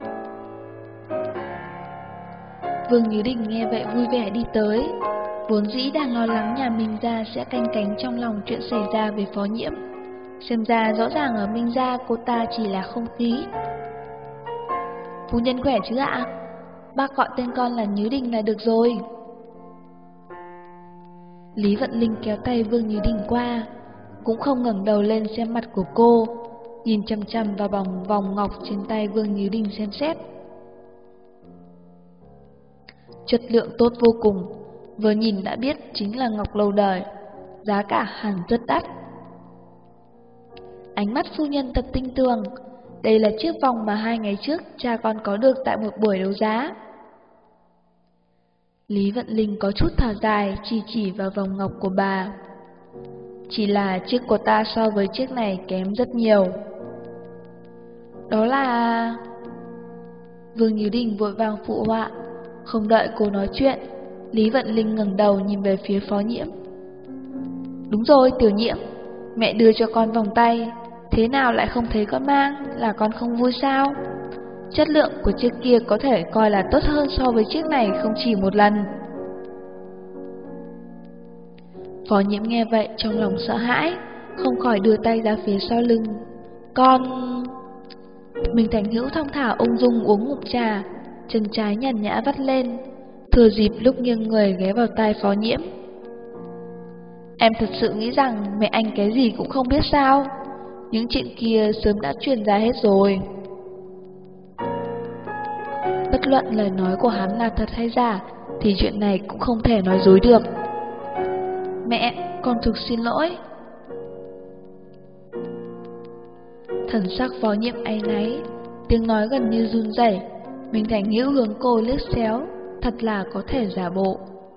[SPEAKER 1] Vương Như Đình nghe vậy vui vẻ đi tới. Vốn dĩ đang lo lắng nhà Minh Gia sẽ canh cánh trong lòng chuyện xảy ra với Phó Nhiễm. Xem ra rõ ràng ở Minh Gia cô ta chỉ là không khí. Phu nhân khỏe chứ ạ? Bác gọi tên con là Như Đình là được rồi. Lý Vận Linh kéo tay Vương Như Đình qua, cũng không ngẩng đầu lên xem mặt của cô, nhìn chằm chằm vào vòng ngọc trên tay Vương Như Đình xem xét. Chất lượng tốt vô cùng, vừa nhìn đã biết chính là ngọc lâu đời, giá cả hẳn rất đắt. Ánh mắt phu nhân thật tinh tường, đây là chiếc vòng mà 2 ngày trước cha con có được tại một buổi đấu giá. Lý Vận Linh có chút thở dài, chỉ vào vòng ngọc của bà. Chỉ là chiếc của ta so với chiếc này kém rất nhiều. Đó là... Vương Như Đình vội vàng phụ họa. Không đợi cô nói chuyện, Lý Vận Linh ngẩng đầu nhìn về phía Phó Nhiễm. Đúng rồi, Tiểu Nhiễm, mẹ đưa cho con vòng tay, thế nào lại không thấy con mang, là con không vui sao? Chất lượng của chiếc kia có thể coi là tốt hơn so với chiếc này không chỉ một lần. Phó Nhiễm nghe vậy trong lòng sợ hãi, không khỏi đưa tay ra phía sau lưng. Con... Minh Thành Hữu thong thả ung dung uống ngụm trà, chân trái nhàn nhã vắt lên, thừa dịp lúc nghiêng người ghé vào tai Phó Nhiễm. Em thật sự nghĩ rằng mẹ anh cái gì cũng không biết sao? Những chuyện kia sớm đã truyền ra hết rồi. Bất luận lời nói của hắn là thật hay giả, thì chuyện này cũng không thể nói dối được. Mẹ, con thực xin lỗi. Thần sắc Phó Nhiễm áy náy, tiếng nói gần như run rẩy. Minh Thành Hữu hướng cô liếc xéo, thật là có thể giả bộ.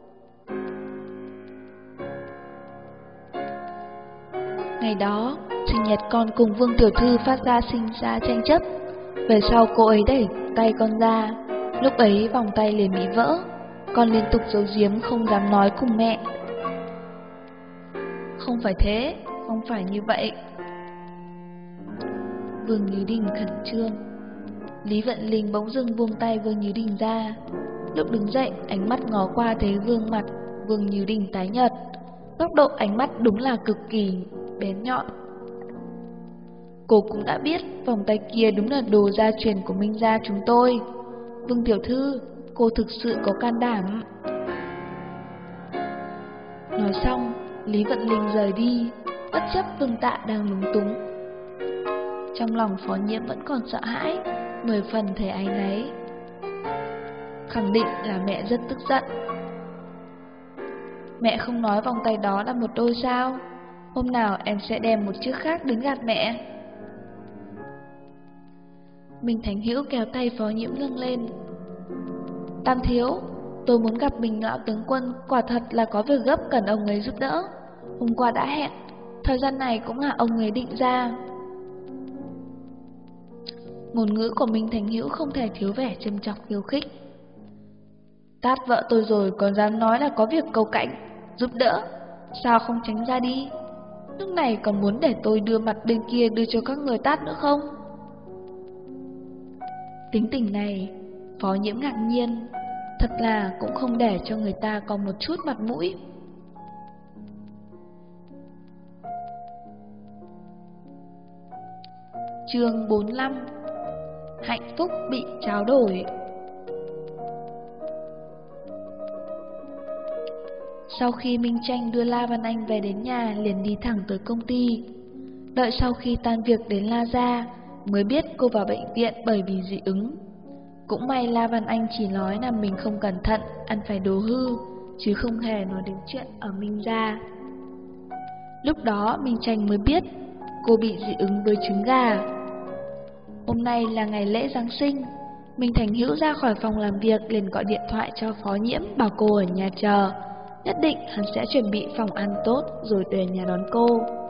[SPEAKER 1] Ngày đó, sinh nhật con cùng Vương Tiểu Thư phát ra sinh ra tranh chấp. Về sau cô ấy đẩy tay con ra, lúc ấy vòng tay liền bị vỡ. Con liên tục giấu giếm không dám nói cùng mẹ. Không phải thế, không phải như vậy. Vương Như Đình khẩn trương. Lý Vận Linh bỗng dưng buông tay Vương Như Đình ra. Lúc đứng dậy, ánh mắt ngó qua thấy gương mặt Vương Như Đình tái nhợt. Góc độ ánh mắt đúng là cực kỳ bén nhọn. Cô cũng đã biết vòng tay kia đúng là đồ gia truyền của Minh gia chúng tôi. Vương Tiểu Thư, cô thực sự có can đảm. Nói xong, Lý Vận Linh rời đi, bất chấp Vương Tạ đang lúng túng. Trong lòng Phó Nhiễm vẫn còn sợ hãi, 10 phần thấy áy náy. Khẳng định là mẹ rất tức giận. Mẹ không nói vòng tay đó là một đôi sao? Hôm nào em sẽ đem một chiếc khác đến gạt mẹ. Minh Thành Hữu kéo tay Phó Nhiễm nâng lên. Tam thiếu, Tôi muốn gặp Bình lão tướng quân, quả thật là có việc gấp cần ông ấy giúp đỡ. Hôm qua đã hẹn, thời gian này cũng là ông ấy định ra. Ngôn ngữ của Minh Thành Hữu không thể thiếu vẻ châm chọc khiêu khích. Tát vợ tôi rồi còn dám nói là có việc cầu cạnh, giúp đỡ, sao không tránh ra đi? Lúc này còn muốn để tôi đưa mặt bên kia đưa cho các người tát nữa không? Tính tình này, Phó Nhiễm ngạc nhiên, thật là cũng không để cho người ta có một chút mặt mũi. Chương 45: Hạnh phúc bị tráo đổi. Sau khi Minh Tranh đưa La Văn Anh về đến nhà liền đi thẳng tới công ty. Đợi sau khi tan việc đến La gia mới biết cô vào bệnh viện bởi vì dị ứng. Cũng may La Văn Anh chỉ nói là mình không cẩn thận ăn phải đồ hư, chứ không hề nói đến chuyện ở Minh gia. Lúc đó Minh Tranh mới biết cô bị dị ứng với trứng gà. Hôm nay là ngày lễ Giáng sinh, Minh Thành Hữu ra khỏi phòng làm việc liền gọi điện thoại cho Phó Nhiễm bảo cô ở nhà chờ. Nhất định hắn sẽ chuẩn bị phòng ăn tốt rồi về nhà đón cô.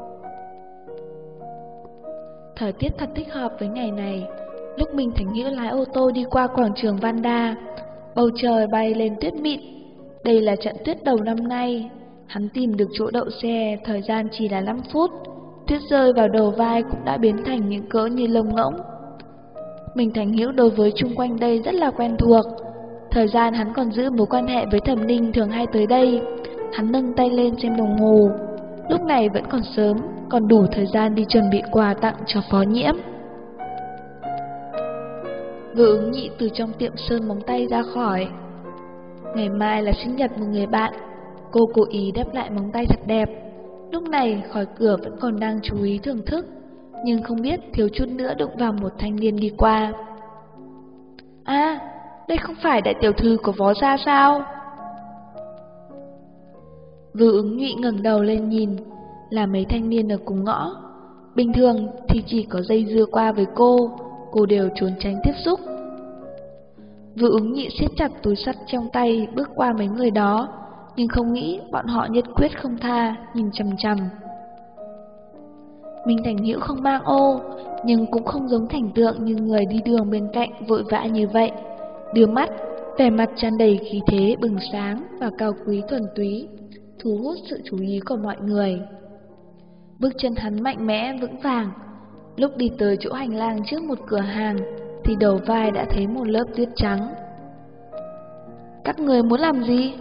[SPEAKER 1] Thời tiết thật thích hợp với ngày này. Lúc Minh Thành Hữu lái ô tô đi qua quảng trường Vanda, bầu trời bay lên tuyết mịn. Đây là trận tuyết đầu năm nay. Hắn tìm được chỗ đậu xe, thời gian chỉ là 5 phút. Tuyết rơi vào đầu vai cũng đã biến thành những cỡ như lông ngỗng. Minh Thành Hữu đối với chung quanh đây rất là quen thuộc. Thời gian hắn còn giữ mối quan hệ với Thẩm Ninh thường hay tới đây. Hắn nâng tay lên xem đồng hồ. Lúc này vẫn còn sớm, còn đủ thời gian đi chuẩn bị quà tặng cho Phó Nhiễm. Vừa Ứng Nhị từ trong tiệm sơn móng tay ra khỏi. Ngày mai là sinh nhật một người bạn. Cô cố ý đắp lại móng tay thật đẹp. Lúc này khỏi cửa vẫn còn đang chú ý thưởng thức, nhưng không biết thiếu chút nữa đụng vào một thanh niên đi qua. À, đây không phải đại tiểu thư của Võ gia sao? Vừa Ứng Nhụy ngẩng đầu lên nhìn, là mấy thanh niên ở cùng ngõ. Bình thường thì chỉ có dây dưa qua với cô đều trốn tránh tiếp xúc. Vừa Ứng Nhị siết chặt túi sắt trong tay bước qua mấy người đó, nhưng không nghĩ bọn họ nhất quyết không tha, nhìn chằm chằm. Minh Thành Hữu không mang ô, nhưng cũng không giống cảnh tượng như người đi đường bên cạnh vội vã như vậy. Đưa mắt, vẻ mặt tràn đầy khí thế bừng sáng và cao quý thuần túy, thu hút sự chú ý của mọi người. Bước chân hắn mạnh mẽ vững vàng. Lúc đi tới chỗ hành lang trước một cửa hàng thì đầu vai đã thấy một lớp tuyết trắng. Các người muốn làm gì?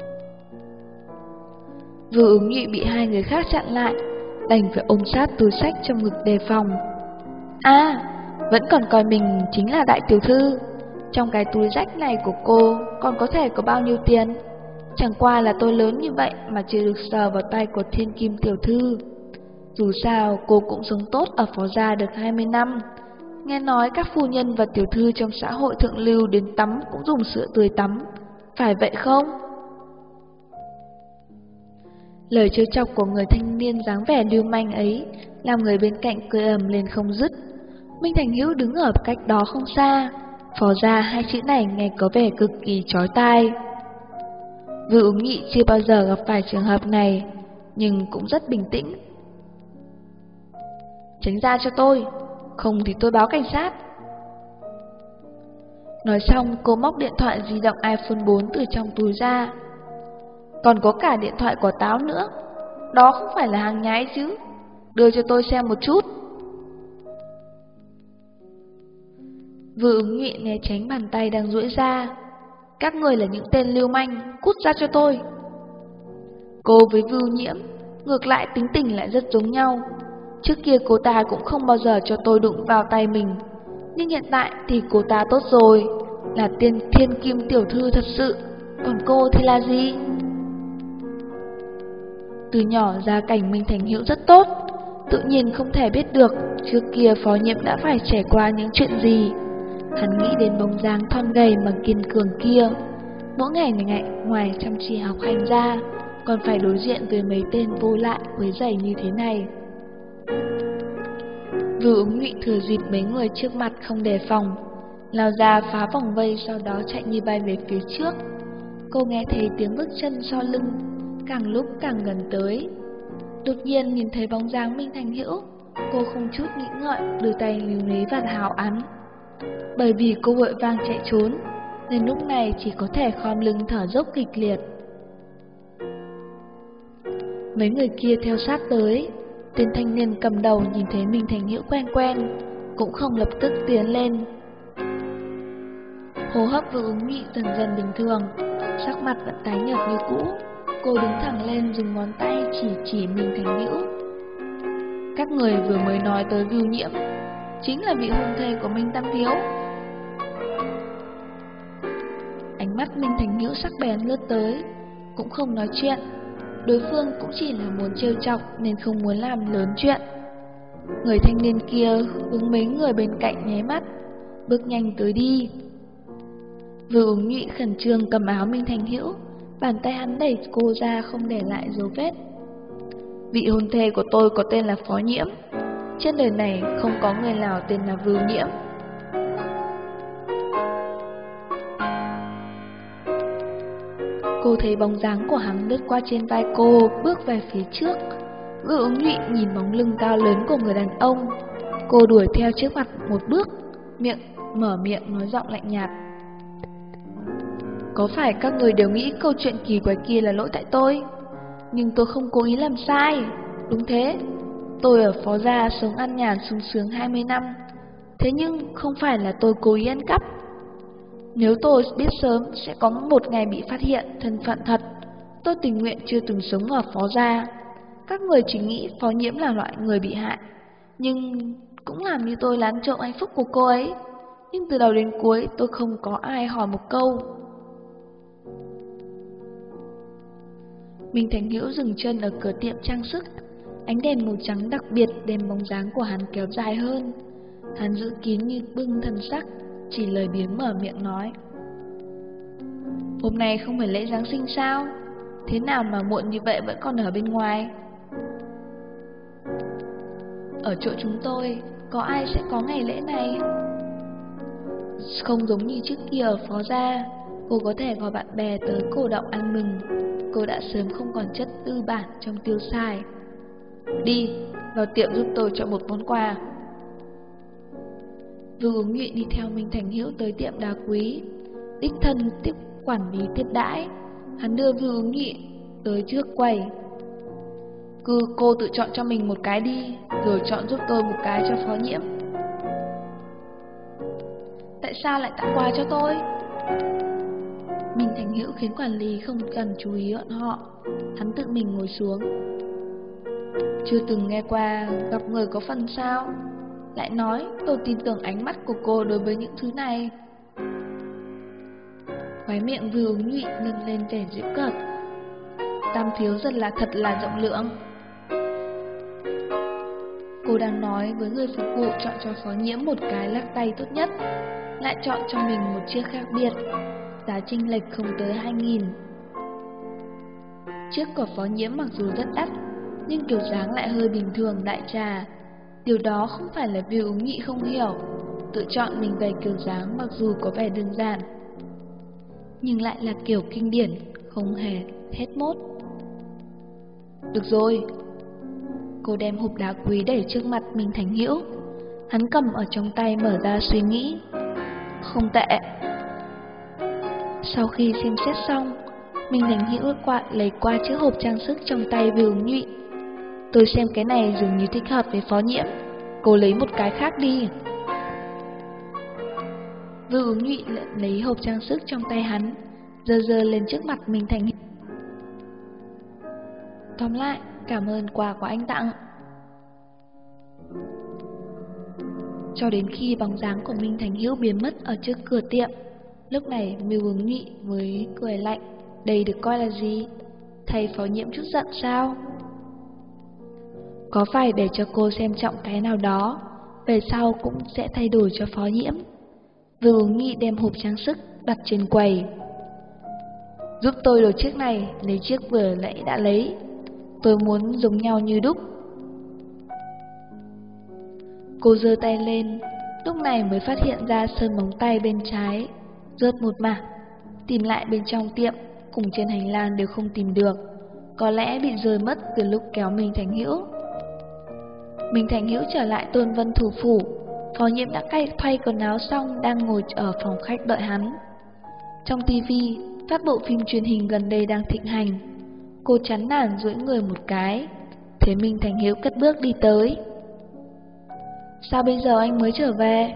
[SPEAKER 1] Vừa Ứng Nhụy bị hai người khác chặn lại, đành phải ôm sát túi xách trong ngực đề phòng. À, vẫn còn coi mình chính là đại tiểu thư. Trong cái túi rách này của cô còn có thể có bao nhiêu tiền? Chẳng qua là tôi lớn như vậy mà chưa được sờ vào tay của thiên kim tiểu thư. Dù sao cô cũng sống tốt ở Phó gia được 20 năm. Nghe nói các phu nhân và tiểu thư trong xã hội thượng lưu đến tắm cũng dùng sữa tươi tắm, phải vậy không? Lời trêu chọc của người thanh niên dáng vẻ lưu manh ấy làm người bên cạnh cười ầm lên không dứt. Minh Thành Hữu đứng ở cách đó không xa. Phó gia hai chữ này nghe có vẻ cực kỳ chói tai. Vừa Ứng Nhị chưa bao giờ gặp phải trường hợp này, nhưng cũng rất bình tĩnh. Tránh ra cho tôi, không thì tôi báo cảnh sát. Nói xong cô móc điện thoại di động iPhone 4 từ trong túi ra. Còn có cả điện thoại của táo nữa. Đó không phải là hàng nhái chứ. Đưa cho tôi xem một chút. Vừa Ứng Nhụy né tránh bàn tay đang duỗi ra. Các người là những tên lưu manh, cút ra cho tôi. Cô với Vưu Nhiễm ngược lại tính tình lại rất giống nhau. Trước kia cô ta cũng không bao giờ cho tôi đụng vào tay mình, nhưng hiện tại thì cô ta tốt rồi, là thiên kim tiểu thư thật sự. Còn cô thì là gì? Từ nhỏ gia cảnh Minh Thành Hữu rất tốt, tự nhiên không thể biết được trước kia Phó Nhiễm đã phải trải qua những chuyện gì. Hắn nghĩ đến bóng dáng thon gầy mà kiên cường kia, mỗi ngày ngoài chăm chỉ học hành ra, còn phải đối diện với mấy tên vô lại quấy rầy như thế này. Vừa Ứng Nhụy thừa dịp mấy người trước mặt không đề phòng, lao ra phá vòng vây, sau đó chạy như bay về phía trước. cô nghe thấy tiếng bước chân sau lưng càng lúc càng gần tới. Đột nhiên nhìn thấy bóng dáng Minh Thành Hữu, cô không chút nghĩ ngợi đưa tay níu lấy vạt áo hắn. Bởi vì cô vội vàng chạy trốn nên lúc này chỉ có thể khom lưng thở dốc kịch liệt. Mấy người kia theo sát tới. Tên thanh niên cầm đầu nhìn thấy Minh Thành Hữu quen quen, cũng không lập tức tiến lên. Hô hấp Vương Ứng Nhụy dần dần bình thường, sắc mặt vẫn tái nhợt như cũ. Cô đứng thẳng lên dùng ngón tay chỉ Minh Thành Hữu. Các người vừa mới nói tới Vưu Nhiễm chính là vị hôn thê của Minh Tam Thiếu. Ánh mắt Minh Thành Hữu sắc bén lướt tới, cũng không nói chuyện. Đối phương cũng chỉ là muốn trêu chọc nên không muốn làm lớn chuyện. Người thanh niên kia hướng mấy người bên cạnh nháy mắt, bước nhanh tới đi. Vưu Ứng Nhụy khẩn trương cầm áo Minh Thành Hữu, bàn tay hắn đẩy cô ra không để lại dấu vết. Vị hôn thê của tôi có tên là Phó Nhiễm. Trên đời này không có người nào tên là Vưu Nhiễm. Cô thấy bóng dáng của hắn lướt qua trên vai cô, bước về phía trước. Vưu Ứng Nhụy nhìn bóng lưng cao lớn của người đàn ông. Cô đuổi theo trước mặt một bước, mở miệng nói giọng lạnh nhạt. Có phải các người đều nghĩ câu chuyện kỳ quái kia là lỗi tại tôi? Nhưng tôi không cố ý làm sai. Đúng thế, tôi ở Phó Gia sống an nhàn sung sướng 20 năm. Thế nhưng không phải là tôi cố ý ăn cắp. Nếu tôi biết sớm sẽ có một ngày bị phát hiện thân phận thật, tôi tình nguyện chưa từng sống ở Phó Gia. Các người chỉ nghĩ Phó Nhiễm là loại người bị hại, nhưng cũng làm như tôi lén trộm hạnh phúc của cô ấy. Nhưng từ đầu đến cuối tôi không có ai hỏi một câu. Minh Thành Hữu dừng chân ở cửa tiệm trang sức. Ánh đèn màu trắng đặc biệt đem bóng dáng của hắn kéo dài hơn. Hắn giữ kín như bưng thần sắc, chỉ lời biếng mở miệng nói. Hôm nay không phải lễ Giáng sinh sao? Thế nào mà muộn như vậy vẫn còn ở bên ngoài? Ở chỗ chúng tôi, có ai sẽ có ngày lễ này? Không giống như trước kia ở Phó Gia, cô có thể gọi bạn bè tới cổ động ăn mừng. Cô đã sớm không còn chất tư bản trong tiêu xài. Đi, vào tiệm giúp tôi chọn một món quà. Vưu Ứng Nhụy đi theo Minh Thành Hữu tới tiệm đá quý, đích thân quản lý tiếp đãi. Hắn đưa Vưu Ứng Nhụy tới trước quầy. Cứ cô tự chọn cho mình một cái đi, rồi chọn giúp tôi một cái cho Phó Nhiễm. Tại sao lại tặng quà cho tôi? Minh Thành Hữu khiến quản lý không cần chú ý bọn họ. Hắn tự mình ngồi xuống. Chưa từng nghe qua gặp người có phần sao? Lại nói tôi tin tưởng ánh mắt của cô đối với những thứ này. Khóe miệng Vưu Ứng Nhụy nâng lên vẻ giễu cợt. Tam Thiếu thật là rộng lượng. Cô đang nói với người phục vụ chọn cho Phó Nhiễm một cái lắc tay tốt nhất, lại chọn cho mình một chiếc khác biệt, giá chênh lệch không tới 2.000. Chiếc của Phó Nhiễm mặc dù rất đắt, nhưng kiểu dáng lại hơi bình thường đại trà. Điều đó không phải là Vưu Ứng Nhụy không hiểu. Tự chọn mình về kiểu dáng mặc dù có vẻ đơn giản, nhưng lại là kiểu kinh điển, không hề hết mốt. Được rồi. Cô đem hộp đá quý để trước mặt Minh Thành Hữu. Hắn cầm ở trong tay mở ra suy nghĩ. Không tệ. Sau khi xem xét xong, Minh Thành Hữu lấy qua chiếc hộp trang sức trong tay Vưu Ứng Nhụy. Tôi xem cái này dường như thích hợp với Phó Nhiễm, cô lấy một cái khác đi. Vưu Ứng Nhụy lấy hộp trang sức trong tay hắn, giơ lên trước mặt Minh Thành Hữu. Tóm lại, cảm ơn quà của anh tặng. Cho đến khi bóng dáng của Minh Thành Hữu biến mất ở trước cửa tiệm, lúc này Vưu Ứng Nhụy mới cười lạnh. Đây được coi là gì? Thầy Phó Nhiễm chút giận sao? Có phải để cho cô xem trọng cái nào đó, về sau cũng sẽ thay đổi cho Phó Nhiễm. Vưu Ứng Nhụy đem hộp trang sức đặt trên quầy. Giúp tôi đổi chiếc này, lấy chiếc vừa nãy đã lấy. Tôi muốn giống nhau như đúc. Cô giơ tay lên, lúc này mới phát hiện ra sơn móng tay bên trái rớt một mảng. Tìm lại bên trong tiệm, cùng trên hành lang đều không tìm được, có lẽ bị rơi mất từ lúc kéo Minh Thành Hữu. Minh Thành Hữu trở lại Tôn Vân thủ phủ, Phó Nhiễm đã thay quần áo xong đang ngồi ở phòng khách đợi hắn. Trong tivi, các bộ phim truyền hình gần đây đang thịnh hành. Cô chán nản duỗi người một cái, thế Minh Thành Hữu cất bước đi tới. Sao bây giờ anh mới trở về?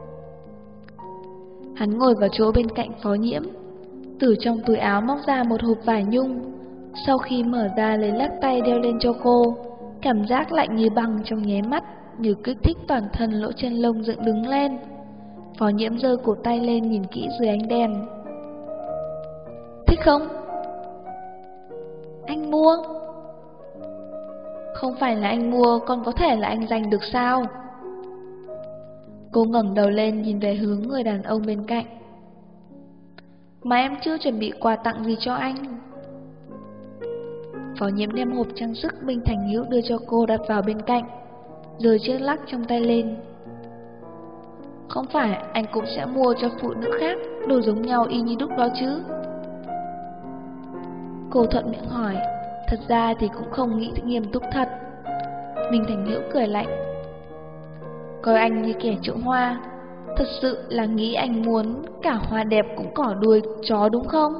[SPEAKER 1] Hắn ngồi vào chỗ bên cạnh Phó Nhiễm, từ trong túi áo móc ra một hộp vải nhung. Sau khi mở ra lấy lắc tay đeo lên cho cô, cảm giác lạnh như băng trong nháy mắt, như kích thích toàn thân lỗ chân lông dựng đứng lên. Phó Nhiễm giơ cổ tay lên nhìn kỹ dưới ánh đèn. Thích không? Anh mua? Không phải là anh mua, còn có thể là anh giành được sao? Cô ngẩng đầu lên nhìn về hướng người đàn ông bên cạnh. Mà em chưa chuẩn bị quà tặng gì cho anh. Phó Nhiễm đem hộp trang sức Minh Thành Hữu đưa cho cô đặt vào bên cạnh, rồi chiếc lắc trong tay lên. Không phải anh cũng sẽ mua cho phụ nữ khác đồ giống nhau y như đúc đó chứ? Cô thuận miệng hỏi, thật ra thì cũng không nghĩ nghiêm túc thật. Minh Thành Hữu cười lạnh. Coi anh như kẻ trộm hoa, thật sự là nghĩ anh muốn cả hoa đẹp cũng cỏ đuôi chó đúng không?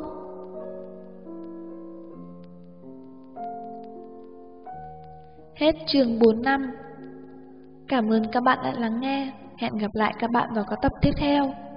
[SPEAKER 1] Hết chương 45. Cảm ơn các bạn đã lắng nghe. Hẹn gặp lại các bạn vào các tập tiếp theo.